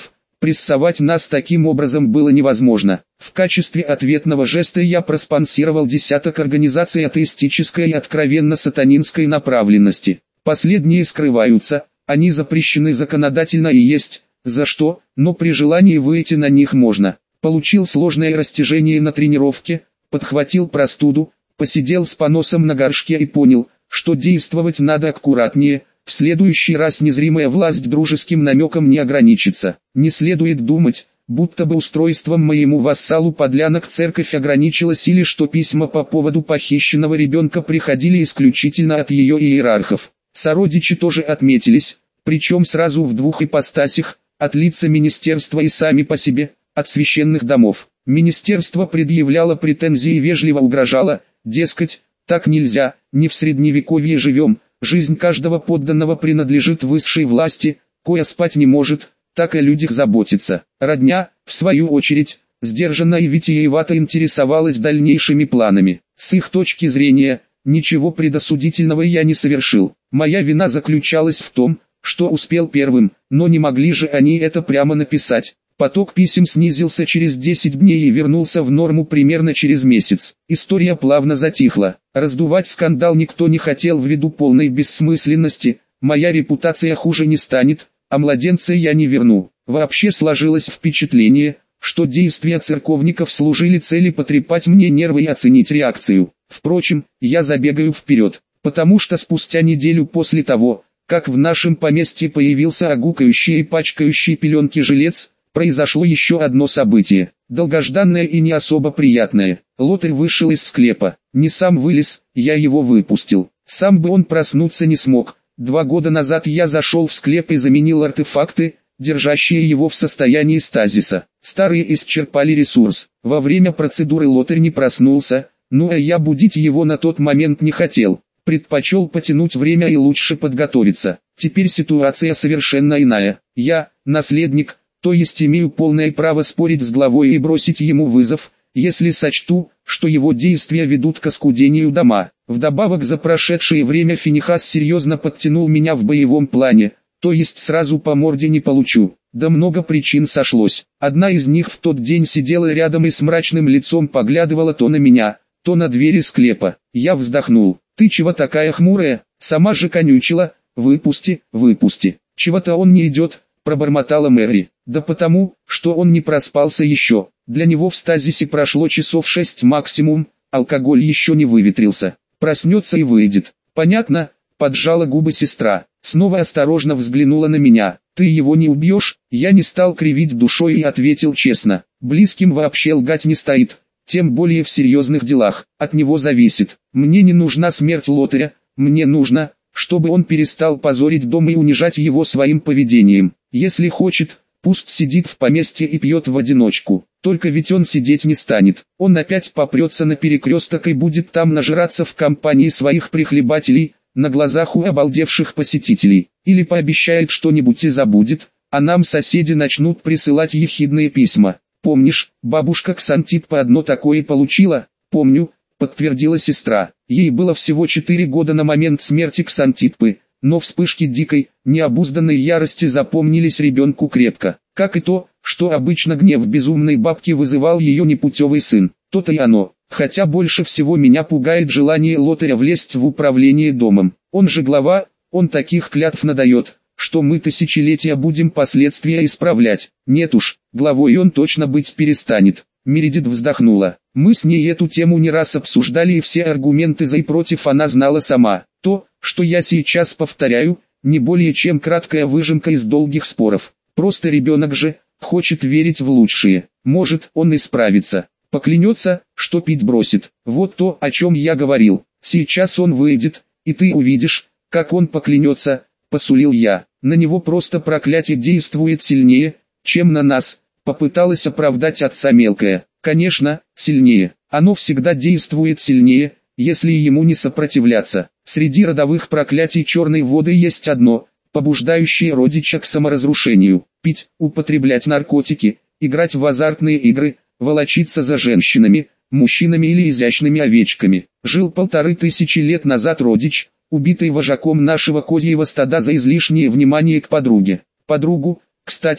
Прессовать нас таким образом было невозможно. В качестве ответного жеста я проспонсировал десяток организаций атеистической и откровенно сатанинской направленности. Последние скрываются, они запрещены законодательно и есть, за что, но при желании выйти на них можно. Получил сложное растяжение на тренировке, подхватил простуду, посидел с поносом на горшке и понял, что действовать надо аккуратнее. В следующий раз незримая власть дружеским намеком не ограничится. Не следует думать, будто бы устройством моему вассалу подлянок церковь ограничилась или что письма по поводу похищенного ребенка приходили исключительно от ее иерархов. Сородичи тоже отметились, причем сразу в двух ипостасях, от лица министерства и сами по себе, от священных домов. Министерство предъявляло претензии и вежливо угрожало, дескать, так нельзя, не в средневековье живем. Жизнь каждого подданного принадлежит высшей власти, кое спать не может, так о людях заботится. Родня, в свою очередь, сдержанно и витиевато интересовалась дальнейшими планами. С их точки зрения, ничего предосудительного я не совершил. Моя вина заключалась в том, что успел первым, но не могли же они это прямо написать. Поток писем снизился через десять дней и вернулся в норму примерно через месяц. История плавно затихла. Раздувать скандал никто не хотел ввиду полной бессмысленности. Моя репутация хуже не станет, а младенца я не верну. Вообще сложилось впечатление, что действия церковников служили цели потрепать мне нервы и оценить реакцию. Впрочем, я забегаю вперед, потому что спустя неделю после того, как в нашем поместье появился огукающий и пачкающий пеленки жилец, произошло еще одно событие, долгожданное и не особо приятное. Лотарь вышел из склепа, не сам вылез, я его выпустил. Сам бы он проснуться не смог. Два года назад я зашел в склеп и заменил артефакты, держащие его в состоянии стазиса. Старые исчерпали ресурс. Во время процедуры Лотарь не проснулся, ну а я будить его на тот момент не хотел. Предпочел потянуть время и лучше подготовиться. Теперь ситуация совершенно иная. Я, наследник, то есть имею полное право спорить с главой и бросить ему вызов, если сочту, что его действия ведут к оскудению дома. Вдобавок за прошедшее время Финихас серьезно подтянул меня в боевом плане, то есть сразу по морде не получу. Да много причин сошлось. Одна из них в тот день сидела рядом и с мрачным лицом поглядывала то на меня, то на двери склепа. Я вздохнул. «Ты чего такая хмурая?» Сама же конючила. «Выпусти, выпусти». «Чего-то он не идет», пробормотала Мэри. «Да потому, что он не проспался еще. Для него в стазисе прошло часов шесть максимум, алкоголь еще не выветрился. Проснется и выйдет». «Понятно», поджала губы сестра. Снова осторожно взглянула на меня. «Ты его не убьешь?» Я не стал кривить душой и ответил честно. «Близким вообще лгать не стоит, тем более в серьезных делах. От него зависит. Мне не нужна смерть Лотаря, мне нужно, чтобы он перестал позорить дом и унижать его своим поведением. Если хочет, пусть сидит в поместье и пьет в одиночку. Только ведь он сидеть не станет. Он опять попрется на перекресток и будет там нажираться в компании своих прихлебателей, на глазах у обалдевших посетителей. Или пообещает что-нибудь и забудет, а нам соседи начнут присылать ехидные письма. Помнишь, бабушка Ксантиппа одно такое получила?» «Помню», подтвердила сестра. Ей было всего четыре года на момент смерти Ксантиппы, но вспышки дикой, необузданной ярости запомнились ребенку крепко. Как и то, что обычно гнев безумной бабки вызывал ее непутевый сын. То-то и оно. Хотя больше всего меня пугает желание Лотаря влезть в управление домом. Он же глава, он таких клятв надает, что мы тысячелетия будем последствия исправлять. Нет уж, главой он точно быть перестанет. Мередит вздохнула. Мы с ней эту тему не раз обсуждали и все аргументы за и против она знала сама. То, что я сейчас повторяю, не более чем краткая выжимка из долгих споров. Просто ребенок же, хочет верить в лучшее. Может, он исправится. Поклянется, что пить бросит. Вот то, о чем я говорил. Сейчас он выйдет, и ты увидишь, как он поклянется, посулил я. На него просто проклятие действует сильнее, чем на нас. Попыталась оправдать отца мелкая. Конечно, сильнее. Оно всегда действует сильнее, если ему не сопротивляться. Среди родовых проклятий черной воды есть одно, побуждающее родича к саморазрушению. Пить, употреблять наркотики, играть в азартные игры, волочиться за женщинами, мужчинами или изящными овечками. Жил полторы тысячи лет назад родич, убитый вожаком нашего козьего стада за излишнее внимание к подруге. Подругу, кстати,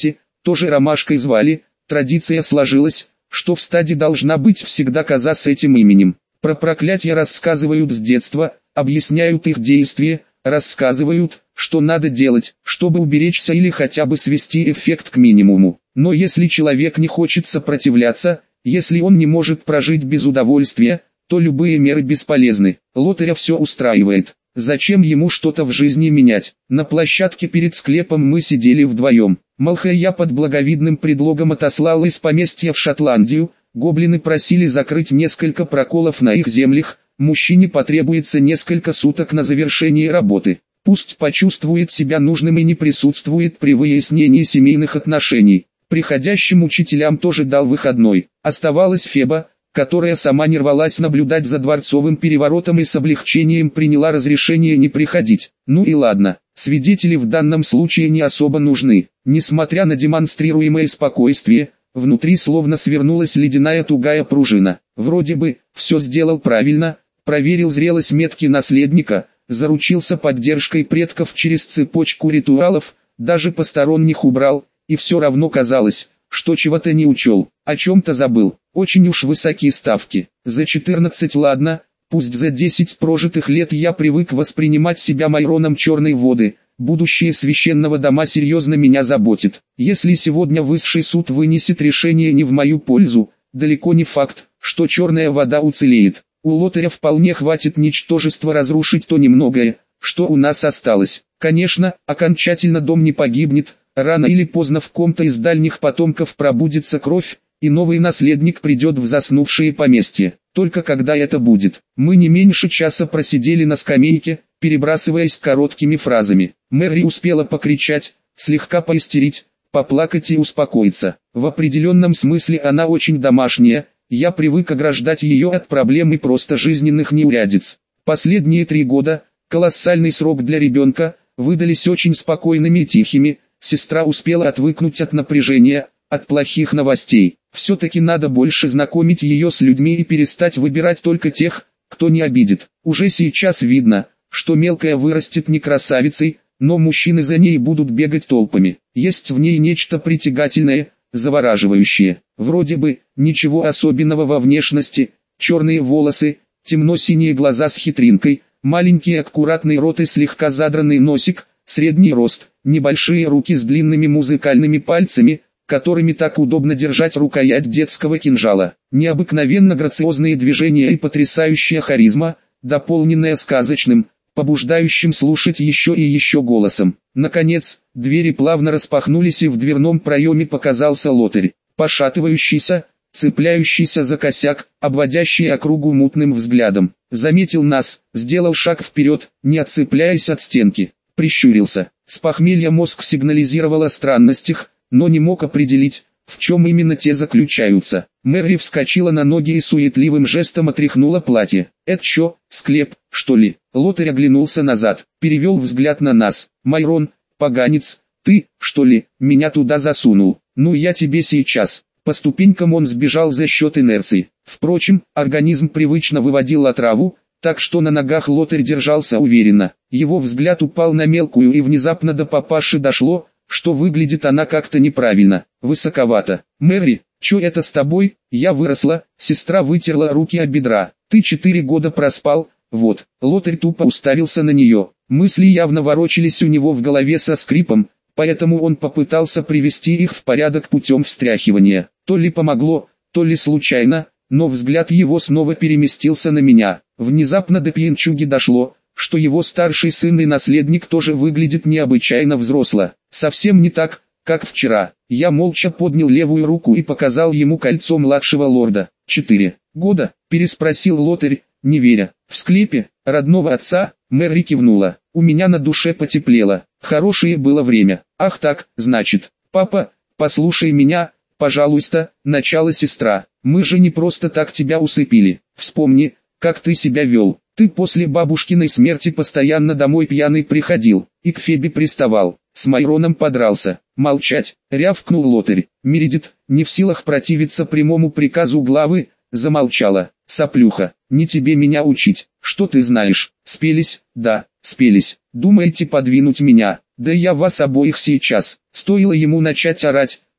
тоже Ромашкой звали, традиция сложилась, что в стаде должна быть всегда коза с этим именем. Про проклятия рассказывают с детства, объясняют их действия, рассказывают, что надо делать, чтобы уберечься или хотя бы свести эффект к минимуму. Но если человек не хочет сопротивляться, если он не может прожить без удовольствия, то любые меры бесполезны. Лотаря все устраивает. Зачем ему что-то в жизни менять? На площадке перед склепом мы сидели вдвоем. Малха я под благовидным предлогом отослал из поместья в Шотландию. Гоблины просили закрыть несколько проколов на их землях. Мужчине потребуется несколько суток на завершение работы. Пусть почувствует себя нужным и не присутствует при выяснении семейных отношений. Приходящим учителям тоже дал выходной. Оставалась Феба, которая сама не рвалась наблюдать за дворцовым переворотом и с облегчением приняла разрешение не приходить. Ну и ладно, свидетели в данном случае не особо нужны. Несмотря на демонстрируемое спокойствие, внутри словно свернулась ледяная тугая пружина. Вроде бы, все сделал правильно, проверил зрелость метки наследника, заручился поддержкой предков через цепочку ритуалов, даже посторонних убрал, и все равно казалось, что чего-то не учел, о чем-то забыл. Очень уж высокие ставки. За четырнадцать ладно, пусть за десять прожитых лет я привык воспринимать себя Майроном Черной воды. Будущее священного дома серьезно меня заботит. Если сегодня высший суд вынесет решение не в мою пользу, далеко не факт, что Черная вода уцелеет. У Лотаря вполне хватит ничтожества разрушить то немногое, что у нас осталось. Конечно, окончательно дом не погибнет, рано или поздно в ком-то из дальних потомков пробудится кровь, и новый наследник придет в заснувшее поместье. Только когда это будет? Мы не меньше часа просидели на скамейке, перебрасываясь короткими фразами. Мэри успела покричать, слегка поистерить, поплакать и успокоиться. В определенном смысле она очень домашняя, я привык ограждать ее от проблем и просто жизненных неурядиц. Последние три года, колоссальный срок для ребенка, выдались очень спокойными и тихими. Сестра успела отвыкнуть от напряжения, от плохих новостей. Все-таки надо больше знакомить ее с людьми и перестать выбирать только тех, кто не обидит. Уже сейчас видно, что мелкая вырастет не красавицей, но мужчины за ней будут бегать толпами. Есть в ней нечто притягательное, завораживающее. Вроде бы, ничего особенного во внешности, черные волосы, темно-синие глаза с хитринкой, маленький аккуратный рот и слегка задранный носик, средний рост, небольшие руки с длинными музыкальными пальцами, которыми так удобно держать рукоять детского кинжала. Необыкновенно грациозные движения и потрясающая харизма, дополненная сказочным, побуждающим слушать еще и еще голосом. Наконец, двери плавно распахнулись и в дверном проеме показался Лотарь, пошатывающийся, цепляющийся за косяк, обводящий округу мутным взглядом. Заметил нас, сделал шаг вперед, не отцепляясь от стенки, прищурился. С похмелья мозг сигнализировал о странностях, но не мог определить, в чем именно те заключаются. Мэри вскочила на ноги и суетливым жестом отряхнула платье. «Это чё, склеп, что ли?» Лотарь оглянулся назад, перевел взгляд на нас. «Майрон, поганец, ты, что ли, меня туда засунул? Ну я тебе сейчас». По ступенькам он сбежал за счет инерции. Впрочем, организм привычно выводил отраву, так что на ногах Лотарь держался уверенно. Его взгляд упал на мелкую и внезапно до папаши дошло, что выглядит она как-то неправильно, высоковато. «Мэри, чё это с тобой?» «Я выросла», сестра вытерла руки о бедра. «Ты четыре года проспал, вот». Лотарь тупо уставился на нее. Мысли явно ворочались у него в голове со скрипом, поэтому он попытался привести их в порядок путем встряхивания. То ли помогло, то ли случайно, но взгляд его снова переместился на меня. Внезапно до пьянчуги дошло, что его старший сын и наследник тоже выглядит необычайно взросло. Совсем не так, как вчера. Я молча поднял левую руку и показал ему кольцо младшего лорда. «Четыре года?» – переспросил Лотарь, не веря. «В склепе родного отца?» – Мэри кивнула. У меня на душе потеплело. Хорошее было время. «Ах так, значит, папа, послушай меня, пожалуйста», – начала сестра. «Мы же не просто так тебя усыпили. Вспомни, как ты себя вел. Ты после бабушкиной смерти постоянно домой пьяный приходил, и к Фебе приставал, с Майроном подрался». «Молчать!» — рявкнул Лотарь. Мередит, не в силах противиться прямому приказу главы, замолчала. «Соплюха, не тебе меня учить, что ты знаешь?» «Спелись, да, спелись. Думаете подвинуть меня? Да я вас обоих сейчас». Стоило ему начать орать,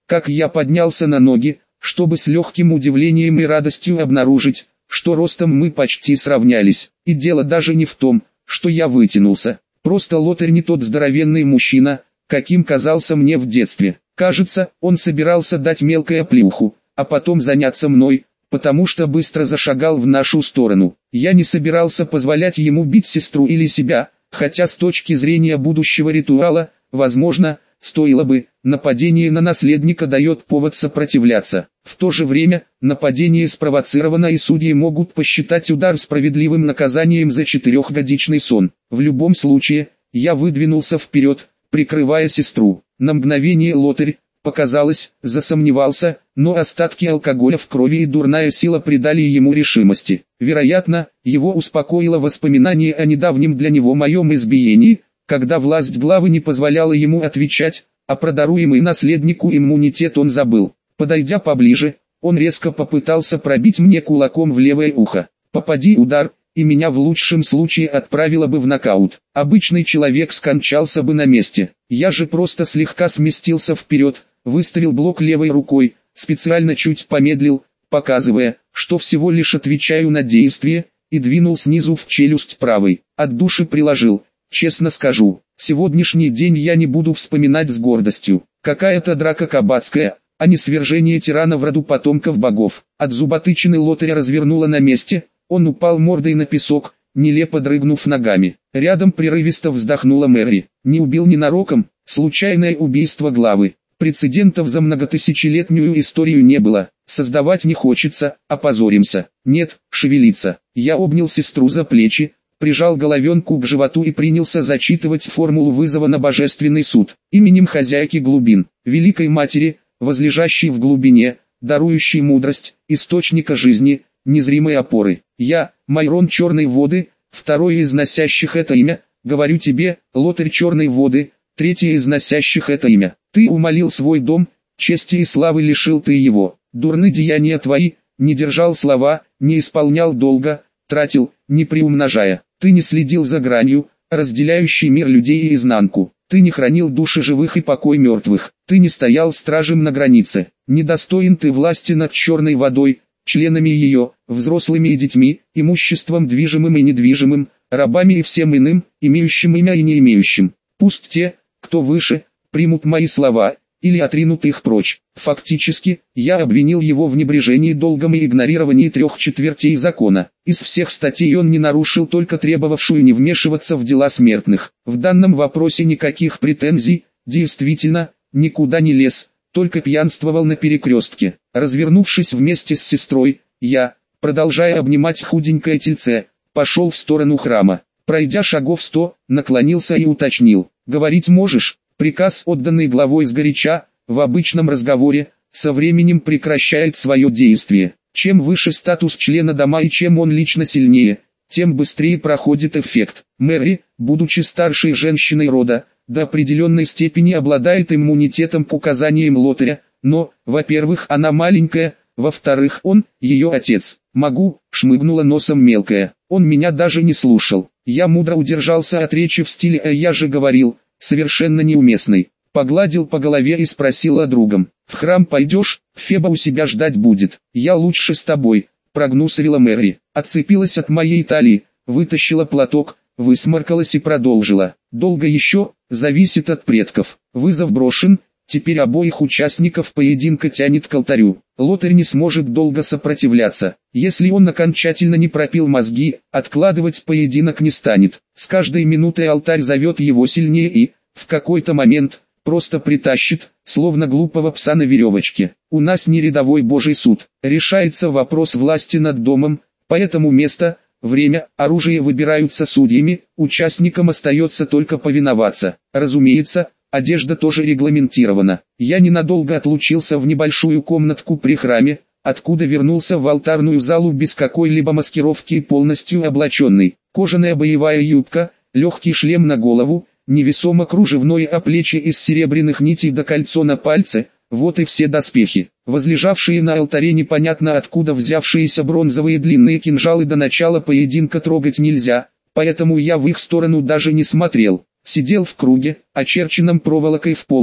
как я поднялся на ноги, чтобы с легким удивлением и радостью обнаружить, что ростом мы почти сравнялись. И дело даже не в том, что я вытянулся. Просто Лотарь не тот здоровенный мужчина, каким казался мне в детстве. Кажется, он собирался дать мелкое плюху, а потом заняться мной, потому что быстро зашагал в нашу сторону. Я не собирался позволять ему бить сестру или себя, хотя с точки зрения будущего ритуала, возможно, стоило бы. Нападение на наследника дает повод сопротивляться. В то же время, нападение спровоцировано и судьи могут посчитать удар справедливым наказанием за четырехгодичный сон. В любом случае, я выдвинулся вперед, прикрывая сестру. На мгновение Лотарь, показалось, засомневался, но остатки алкоголя в крови и дурная сила придали ему решимости. Вероятно, его успокоило воспоминание о недавнем для него моем избиении, когда власть главы не позволяла ему отвечать, а про даруемый наследнику иммунитет он забыл. Подойдя поближе, он резко попытался пробить мне кулаком в левое ухо. Попади удар, и меня в лучшем случае отправило бы в нокаут. Обычный человек скончался бы на месте. Я же просто слегка сместился вперед, выставил блок левой рукой, специально чуть помедлил, показывая, что всего лишь отвечаю на действие, и двинул снизу в челюсть правой. От души приложил. Честно скажу, сегодняшний день я не буду вспоминать с гордостью. Какая-то драка кабацкая, а не свержение тирана в роду потомков богов. От зуботычины Лотаря развернуло на месте, он упал мордой на песок, нелепо дрыгнув ногами. Рядом прерывисто вздохнула Мэри. Не убил ненароком, случайное убийство главы. Прецедентов за многотысячелетнюю историю не было. Создавать не хочется, опозоримся. Нет, шевелиться. Я обнял сестру за плечи, прижал головенку к животу и принялся зачитывать формулу вызова на божественный суд. Именем хозяйки глубин, великой матери, возлежащей в глубине, дарующей мудрость, источника жизни, незримой опоры. Я, Майрон Черной Воды, второй из носящих это имя, говорю тебе, Лотарь Черной Воды, третий из носящих это имя. Ты умолил свой дом, чести и славы лишил ты его. Дурны деяния твои, не держал слова, не исполнял долга, тратил, не приумножая. Ты не следил за гранью, разделяющей мир людей и изнанку. Ты не хранил души живых и покой мертвых. Ты не стоял стражем на границе. Недостоин ты власти над черной водой, членами ее, взрослыми и детьми, имуществом движимым и недвижимым, рабами и всем иным, имеющим имя и не имеющим. Пусть те, кто выше, примут мои слова, или отринут их прочь. Фактически, я обвинил его в небрежении долгом и игнорировании трех четвертей закона. Из всех статей он не нарушил только требовавшую не вмешиваться в дела смертных. В данном вопросе никаких претензий, действительно, никуда не лез, только пьянствовал на перекрестке. Развернувшись вместе с сестрой, я, продолжая обнимать худенькое тельце, пошел в сторону храма. Пройдя шагов сто, наклонился и уточнил: «Говорить можешь?» Приказ, отданный главой сгоряча, в обычном разговоре, со временем прекращает свое действие. Чем выше статус члена дома и чем он лично сильнее, тем быстрее проходит эффект. Мэри, будучи старшей женщиной рода, до определенной степени обладает иммунитетом к указаниям Лотаря, но, во-первых, она маленькая, во-вторых, он, ее отец. «Могу», — шмыгнула носом мелкая. Он меня даже не слушал. Я мудро удержался от речи в стиле «а я же говорил», совершенно неуместный. Погладил по голове и спросил о другом. «В храм пойдешь? Феба у себя ждать будет. Я лучше с тобой», — прогнусавила Мэри. Отцепилась от моей талии, вытащила платок, высморкалась и продолжила. «Долго еще, зависит от предков. Вызов брошен, теперь обоих участников поединка тянет к алтарю. Лотарь не сможет долго сопротивляться. Если он окончательно не пропил мозги, откладывать поединок не станет. С каждой минутой алтарь зовет его сильнее и, в какой-то момент, просто притащит, словно глупого пса на веревочке. У нас не рядовой божий суд. Решается вопрос власти над домом, поэтому место, время, оружие выбираются судьями, участникам остается только повиноваться. Разумеется, одежда тоже регламентирована. Я ненадолго отлучился в небольшую комнатку при храме, откуда вернулся в алтарную залу без какой-либо маскировки и полностью облаченный. Кожаная боевая юбка, легкий шлем на голову, невесомо кружевное оплечье из серебряных нитей до кольцо на пальце, вот и все доспехи. Возлежавшие на алтаре непонятно откуда взявшиеся бронзовые длинные кинжалы до начала поединка трогать нельзя, поэтому я в их сторону даже не смотрел. Сидел в круге, очерченном проволокой в полу,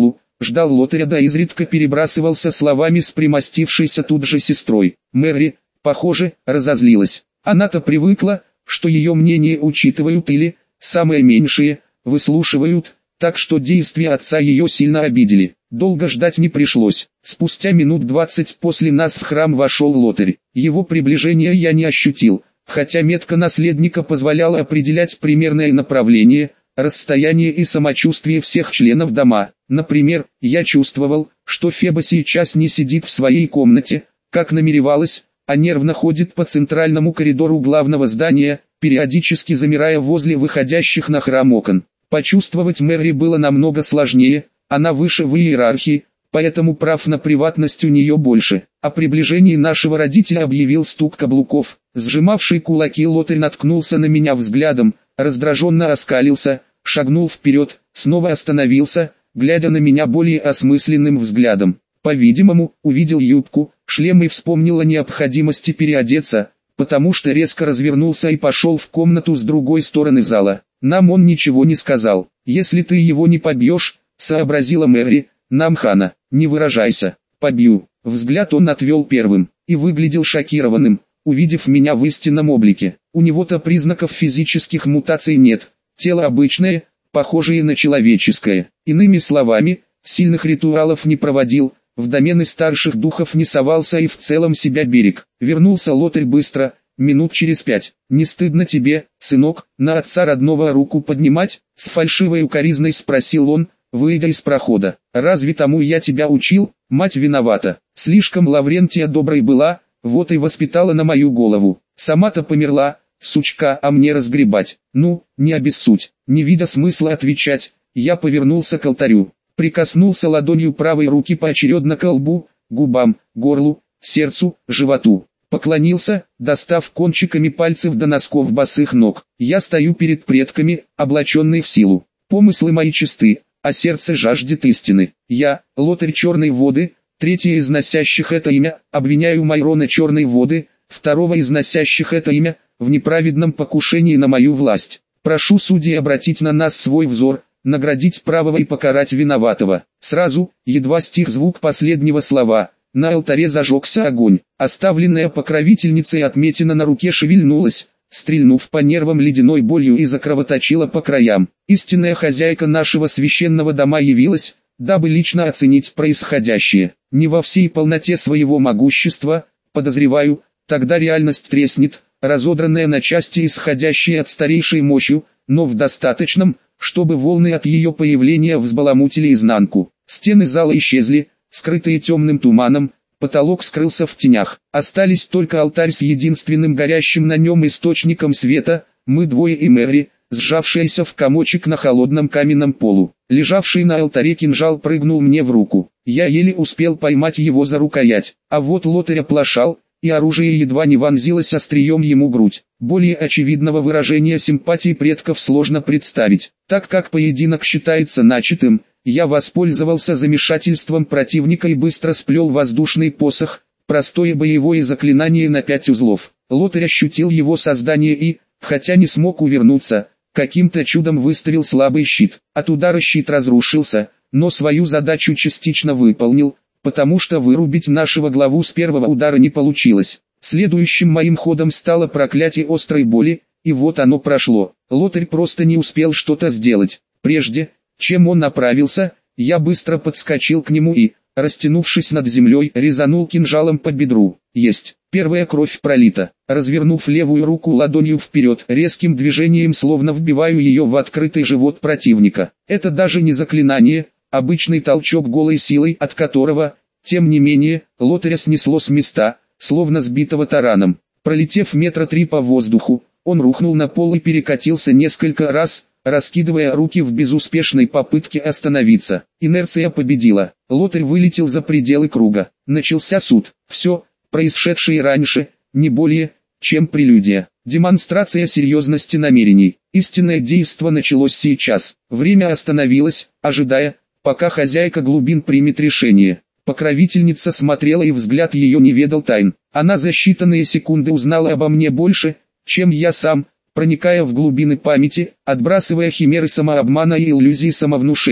ждал лотаря да изредка перебрасывался словами с примостившейся тут же сестрой. Мэри, похоже, разозлилась. Она-то привыкла, что ее мнение учитывают или, самое меньшее, выслушивают, так что действия отца ее сильно обидели. Долго ждать не пришлось. Спустя минут двадцать после нас в храм вошел лотарь. Его приближение я не ощутил, хотя метка наследника позволяла определять примерное направление, расстояние и самочувствие всех членов дома. Например, я чувствовал, что Феба сейчас не сидит в своей комнате, как намеревалась, а нервно ходит по центральному коридору главного здания, периодически замирая возле выходящих на храм окон. Почувствовать Мэри было намного сложнее, она выше в иерархии, поэтому прав на приватность у нее больше. О приближении нашего родителя объявил стук каблуков. Сжимавший кулаки лотарь наткнулся на меня взглядом, раздраженно оскалился, шагнул вперед, снова остановился, глядя на меня более осмысленным взглядом. По-видимому, увидел юбку, шлем и вспомнил о необходимости переодеться, потому что резко развернулся и пошел в комнату с другой стороны зала. Нам он ничего не сказал. «Если ты его не побьешь», — сообразила Мэри, — «нам хана, не выражайся, побью». Взгляд он отвел первым, и выглядел шокированным, увидев меня в истинном облике. У него-то признаков физических мутаций нет, тело обычное, похожее на человеческое. Иными словами, сильных ритуалов не проводил, в домены старших духов не совался и в целом себя берег. Вернулся лотарь быстро, минут через пять. «Не стыдно тебе, сынок, на отца родного руку поднимать?» С фальшивой укоризной спросил он, выйдя из прохода. «Разве тому я тебя учил? Мать виновата. Слишком Лаврентия доброй была, вот и воспитала на мою голову. Сама-то померла, сучка, а мне разгребать. Ну, не обессудь». Не видя смысла отвечать, я повернулся к алтарю. Прикоснулся ладонью правой руки поочередно к лбу, губам, горлу, сердцу, животу. Поклонился, достав кончиками пальцев до носков босых ног. Я стою перед предками, облаченный в силу. Помыслы мои чисты, а сердце жаждет истины. Я, лотарь Черной воды, третье из носящих это имя, обвиняю Майрона Черной воды, второго из носящих это имя, в неправедном покушении на мою власть. Прошу судей обратить на нас свой взор, наградить правого и покарать виноватого. Сразу, едва стих звук последнего слова, на алтаре зажегся огонь. Оставленная покровительницей отметина на руке шевельнулась, стрельнув по нервам ледяной болью и закровоточила по краям. Истинная хозяйка нашего священного дома явилась, дабы лично оценить происходящее. Не во всей полноте своего могущества, подозреваю, тогда реальность треснет, разодранная на части исходящей от старейшей мощью, но в достаточном, чтобы волны от ее появления взбаламутили изнанку. Стены зала исчезли, скрытые темным туманом, потолок скрылся в тенях. Остались только алтарь с единственным горящим на нем источником света, мы двое и Мэри, сжавшаяся в комочек на холодном каменном полу. Лежавший на алтаре кинжал прыгнул мне в руку. Я еле успел поймать его за рукоять, а вот лотарь оплошал, и оружие едва не вонзилось острием ему в грудь. Более очевидного выражения симпатии предков сложно представить. Так как поединок считается начатым, я воспользовался замешательством противника и быстро сплел воздушный посох, простое боевое заклинание на пять узлов. Лотарь ощутил его создание и, хотя не смог увернуться, каким-то чудом выставил слабый щит. От удара щит разрушился, но свою задачу частично выполнил, потому что вырубить нашего главу с первого удара не получилось. Следующим моим ходом стало проклятие острой боли, и вот оно прошло. Лотарь просто не успел что-то сделать. Прежде, чем он направился, я быстро подскочил к нему и, растянувшись над землей, резанул кинжалом по бедру. Есть. Первая кровь пролита. Развернув левую руку ладонью вперед, резким движением словно вбиваю ее в открытый живот противника. Это даже не заклинание, обычный толчок голой силой, от которого, тем не менее, лотаря снесло с места, словно сбитого тараном. Пролетев метра три по воздуху, он рухнул на пол и перекатился несколько раз, раскидывая руки в безуспешной попытке остановиться. Инерция победила. Лотарь вылетел за пределы круга. Начался суд. Все, происшедшее раньше, не более, чем прелюдия. Демонстрация серьезности намерений. Истинное действо началось сейчас. Время остановилось, ожидая, пока хозяйка глубин примет решение. Покровительница смотрела, и взгляд ее не ведал тайн. Она за считанные секунды узнала обо мне больше, чем я сам, проникая в глубины памяти, отбрасывая химеры самообмана и иллюзии самовнушений.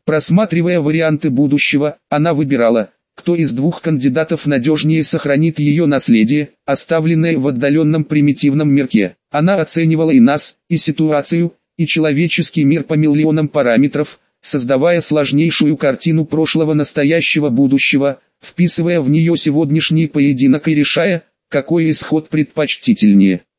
Просматривая варианты будущего, она выбирала, кто из двух кандидатов надежнее сохранит ее наследие, оставленное в отдаленном примитивном мирке. Она оценивала и нас, и ситуацию, и человеческий мир по миллионам параметров, создавая сложнейшую картину прошлого, настоящего, будущего, вписывая в нее сегодняшний поединок и решая, какой исход предпочтительнее.